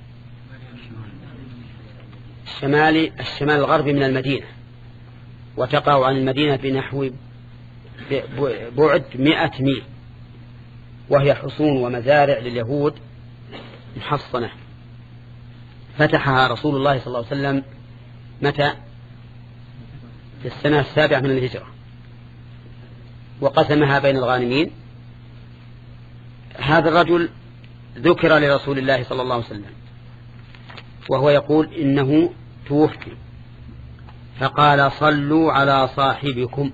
الشمال الشمال الغربي من المدينة، وتقع عن المدينة بنحو بعد مئة ميل، وهي حصون ومزارع لليهود محصنة. فتحها رسول الله صلى الله عليه وسلم متى؟ في السنة السابعة من الهجرة، وقسمها بين الغانمين. هذا الرجل ذكر لرسول الله صلى الله عليه وسلم وهو يقول إنه توفي فقال صلوا على صاحبكم،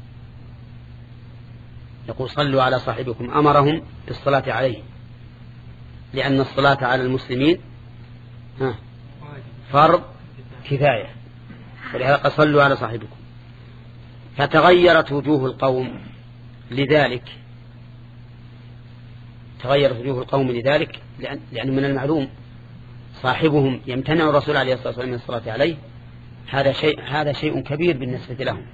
يقول صلوا على صاحبكم، أمرهم بالصلاة عليه، لأن الصلاة على المسلمين فرض كفاية، ولهذا قال صلوا على صاحبكم. فتغيرت وجوه القوم لذلك تغيرت وجوه القوم لذلك لأن, لأن من المعلوم صاحبهم يمتنع الرسول عليه الصلاة والسلام من الصلاة عليه، هذا شيء هذا شيء كبير بالنسبة لهم.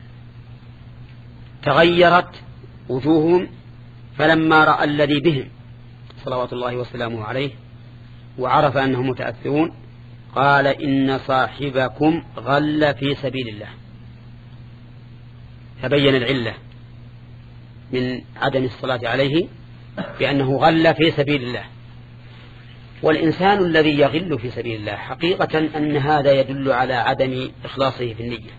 تغيرت وجوههم فلما رأى الذي بهم صلوات الله وسلامه عليه وعرف أنهم متأثرون قال إن صاحبكم غل في سبيل الله، فبين العلة من عدم الصلاة عليه بأنه غل في سبيل الله. والإنسان الذي يغل في سبيل الله حقيقة أن هذا يدل على عدم إخلاصه في النية.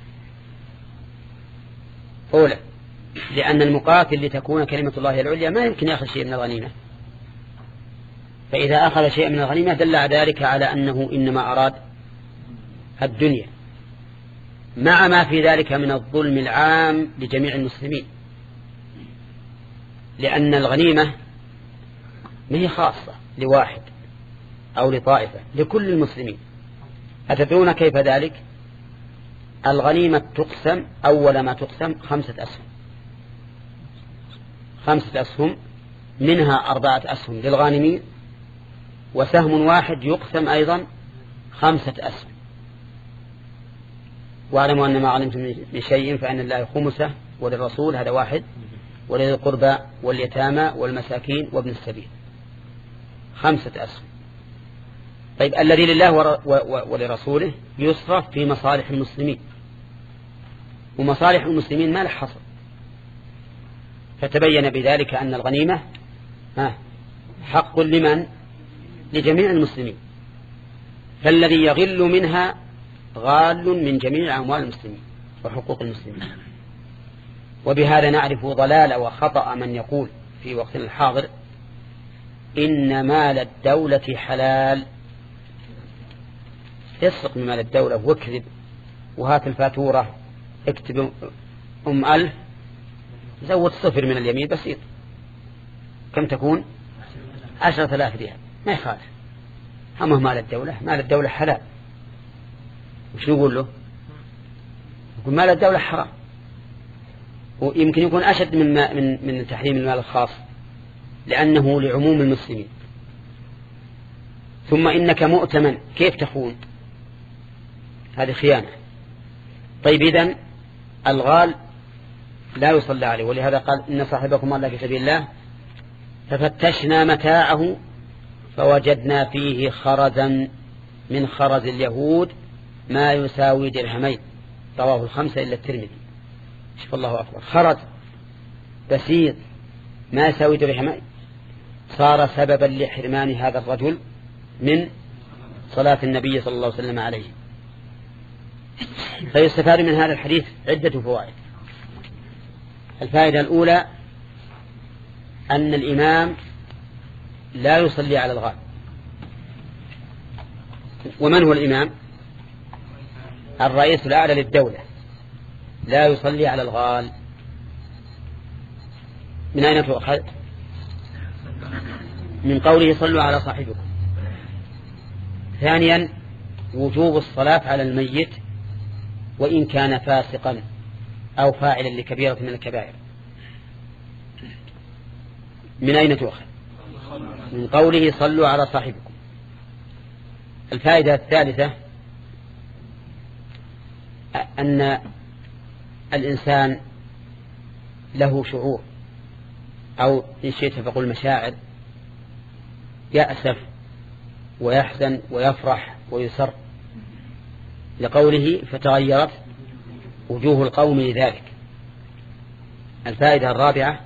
أولا لأن المقاتل لتكون كلمة الله العليا ما يمكن يأخذ شيء من الغنيمة، فإذا أخذ شيء من الغنيمة دل ذلك على أنه إنما أراد الدنيا، مع ما في ذلك من الظلم العام لجميع المسلمين، لأن الغنيمة ما هي خاصة لواحد أو لطائفة، لكل المسلمين. أتدرون كيف ذلك؟ الغنيمة تقسم أول ما تقسم خمسة أسهم، خمسة أسهم منها أربعة أسهم للغانمين، وسهم واحد يقسم أيضا خمسة أسهم. واعلموا أن ما علمتم من شيء فأن الله خمسه وللرسول، هذا واحد، ولذي القربى واليتامى والمساكين وابن السبيل، خمسة أسهم. طيب الذي لله ولرسوله يصرف في مصالح المسلمين، ومصالح المسلمين ما له حصر، فتبين بذلك أن الغنيمة حق لمن؟ لجميع المسلمين، فالذي يغل منها غال من جميع أموال المسلمين وحقوق المسلمين. وبهذا نعرف ضلال وخطأ من يقول في وقتنا الحاضر إن مال الدولة حلال، يسرق من مال الدولة واكذب وهات الفاتورة، اكتب أم ألف زود صفر من اليمين بسيط، كم تكون؟ عشرة آلاف ريال، ما يخالف، همه مال الدولة، مال الدولة حلال. وش نقول له؟ يقول مال الدولة حرام، ويمكن يكون أشد من من من تحريم المال الخاص لأنه لعموم المسلمين. ثم إنك مؤتمن، كيف تخون؟ هذه خيانة. طيب إذن الغال لا يصلى عليه، ولهذا قال إن صاحبكم الله في سبيل الله ففتشنا متاعه فوجدنا فيه خرزا من خرز اليهود ما يساوي درهمين، رواه الخمسة إلا الترمذي. شوف الله أكبر، خرز بسيط ما يساوي درهمين صار سببا لحرمان هذا الرجل من صلاة النبي صلى الله عليه وسلم عليه. فيستفاد من هذا الحديث عدة فوائد. الفائدة الأولى أن الإمام لا يصلي على الغال. ومن هو الإمام؟ الرئيس الأعلى للدولة لا يصلي على الغال. من أين تؤخذ؟ من قوله صلوا على صاحبكم. ثانيا وجوب الصلاة على الميت وإن كان فاسقا أو فاعلا لكبيرة من الكبائر. من أين تؤخذ؟ من قوله صلوا على صاحبكم. الفائدة الثالثة أن الإنسان له شعور أو إن شئت فقل مشاعر، يأسف ويحزن ويفرح ويسر، لقوله فتغيرت وجوه القوم لذلك. الفائدة الرابعة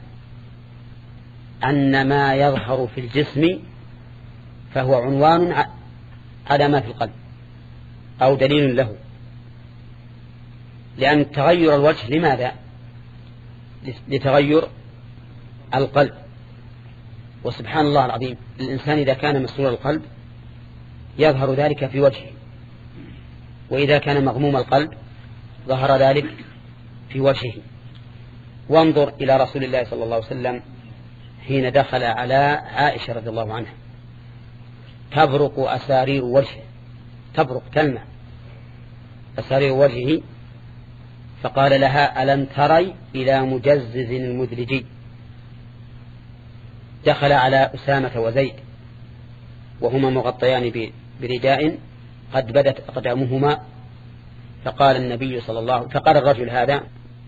أن ما يظهر في الجسم فهو عنوان على ما في القلب أو دليل له، لأن تغير الوجه لماذا؟ لتغير القلب. وسبحان الله العظيم، الإنسان إذا كان مسرور القلب يظهر ذلك في وجهه وإذا كان مغموم القلب ظهر ذلك في وجهه. وانظر إلى رسول الله صلى الله عليه وسلم حين دخل على عائشة رضي الله عنها تبرق أسارير وجهه، تبرق تلمع أسارير وجهه، فقال لها: ألم تري إلى مجزز المدلجي؟ دخل على أسامة وزيد وهما مغطيان برداء قد بدت أقدامهما، فقال النبي صلى الله عليه وسلم، فقال الرجل هذا: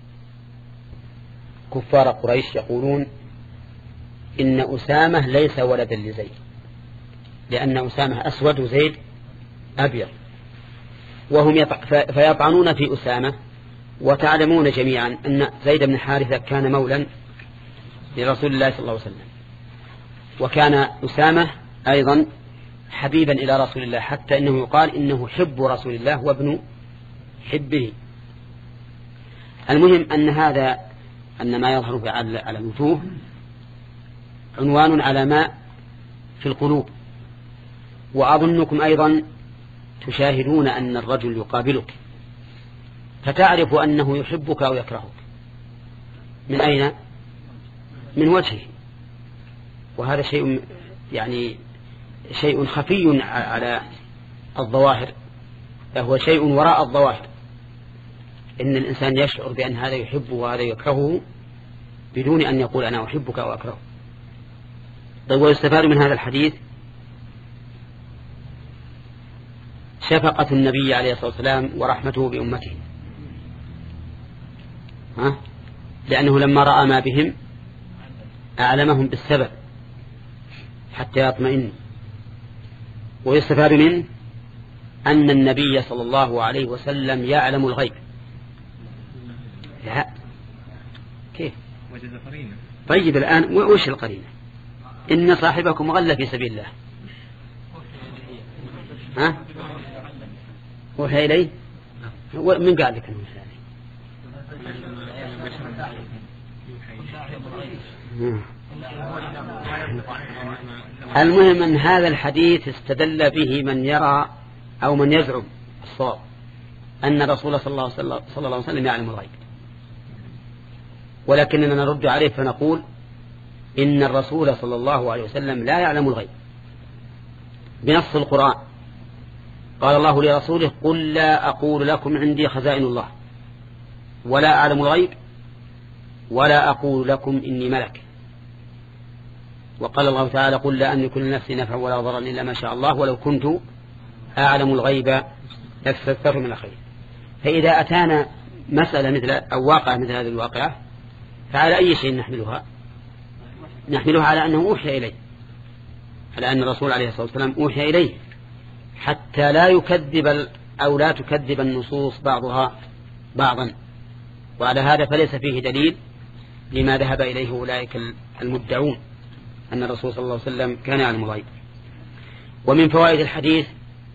كفار قريش يقولون إن أسامة ليس ولدا لزيد، لأن أسامة أسود وزيد أبيض، وهم فيطعنون في أسامة. وتعلمون جميعا أن زيد بن حارثة كان مولا لرسول الله صلى الله عليه وسلم، وكان أسامة أيضا حبيبا إلى رسول الله، حتى إنه يقال إنه حب رسول الله وابن حبه. المهم أن هذا أن ما يظهر على الوجوه عنوان على ما في القلوب. وأظنكم أيضا تشاهدون أن الرجل يقابلك فتعرف أنه يحبك أو يكرهك من أين؟ من وجهه. وهذا شيء يعني شيء خفي على الظواهر، فهو شيء وراء الظواهر. إن الإنسان يشعر بأن هذا يحبه وهذا يكرهه بدون أن يقول أنا أحبك أو أكرهك. طيب، ويستفاد من هذا الحديث شفقة النبي عليه الصلاة والسلام ورحمته بأمته، ها؟ لأنه لما رأى ما بهم أعلمهم بالسبب حتى يطمئن. ويستفاد منه أن النبي صلى الله عليه وسلم يعلم الغيب. لا، كيف؟ وجد قرينة. طيب، الآن وش القرينة؟ إن صاحبكم غل في سبيل الله. ها؟ وحي إليه؟ من قال لك أنه المهم أن هذا الحديث استدل به من يرى أو من يزعم الصواب أن الرسول صلى الله عليه وسلم يعلم الغيب، ولكننا نرد عليه فنقول إن الرسول صلى الله عليه وسلم لا يعلم الغيب بنص القرآن. قال الله لرسوله: قل لا أقول لكم عندي خزائن الله ولا أعلم الغيب ولا أقول لكم إني ملك. وقال الله تعالى: قل لا أملك لنفسي نفعا ولا ضرا إلا ما شاء الله ولو كنت أعلم الغيب لاستكثرت من الخير. فإذا أتانا مسألة مثل أو واقع مثل هذه الواقعة فعلى أي شيء نحملها؟ نحملها على أنه أوحي إليه، على أن الرسول عليه الصلاة والسلام أوحي إليه، حتى لا يكذب أو لا تكذب النصوص بعضها بعضا. وعلى هذا فليس فيه دليل لما ذهب إليه أولئك المدعون أن الرسول صلى الله عليه وسلم كان يعلم الغيب. ومن فوائد الحديث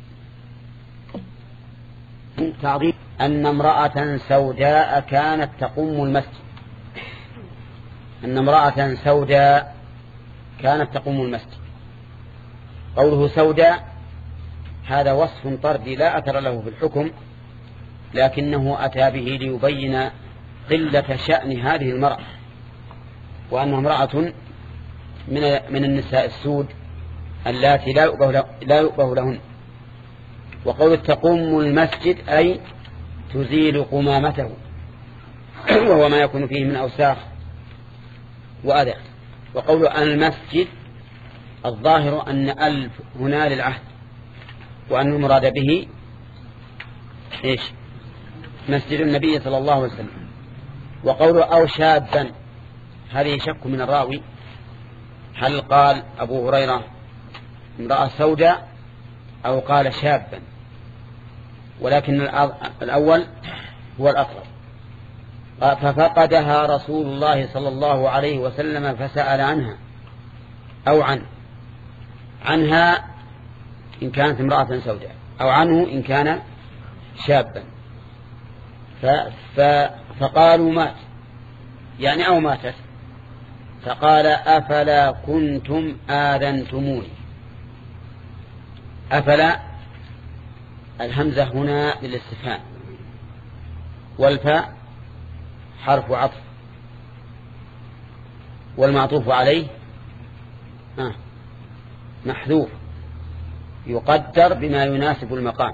تعظيم أن امرأة سوداء كانت تقوم المسجد، أن امرأة سوداء كانت تقوم المسجد. قوله سوداء هذا وصف طردي لا أثر له في الحكم، لكنه أتى به ليبين قلة شأن هذه المرأة، وأنها امرأة من من النساء السود اللاتي لا يؤبه لا يؤبه لهن. وقول تقوم المسجد أي تزيل قمامته، وهو ما يكون فيه من أوساخ وأذى. وقول المسجد الظاهر أن ألف هنا للعهد، وأن المراد به إيش؟ مسجد النبي صلى الله عليه وسلم. وقول أو شابا هذه شك من الراوي، هل قال أبو هريرة امرأة سوداء أو قال شابا؟ ولكن الأول هو الأقرب. ففقدها رسول الله صلى الله عليه وسلم فسأل عنها أو عن عنها إن كانت امرأة سوداء، أو عنه إن كان شابا. فقالوا مات يعني أو ماتت، فقال أفلا كنتم آذنتموني. أفلا الهمزة هنا للاستفهام، والفاء حرف عطف، والمعطوف عليه آه محذوف يقدر بما يناسب المقام.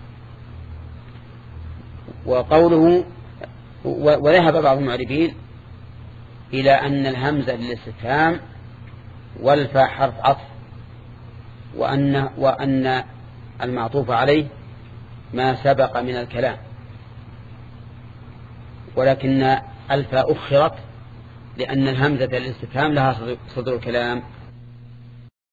وقوله وذهب بعض المعربين إلى أن الهمزة للاستفهام والفاء حرف عطف، وأن, وأن المعطوف عليه ما سبق من الكلام، ولكن الفاء أخرت لأن الهمزة للاستفهام لها صدر الكلام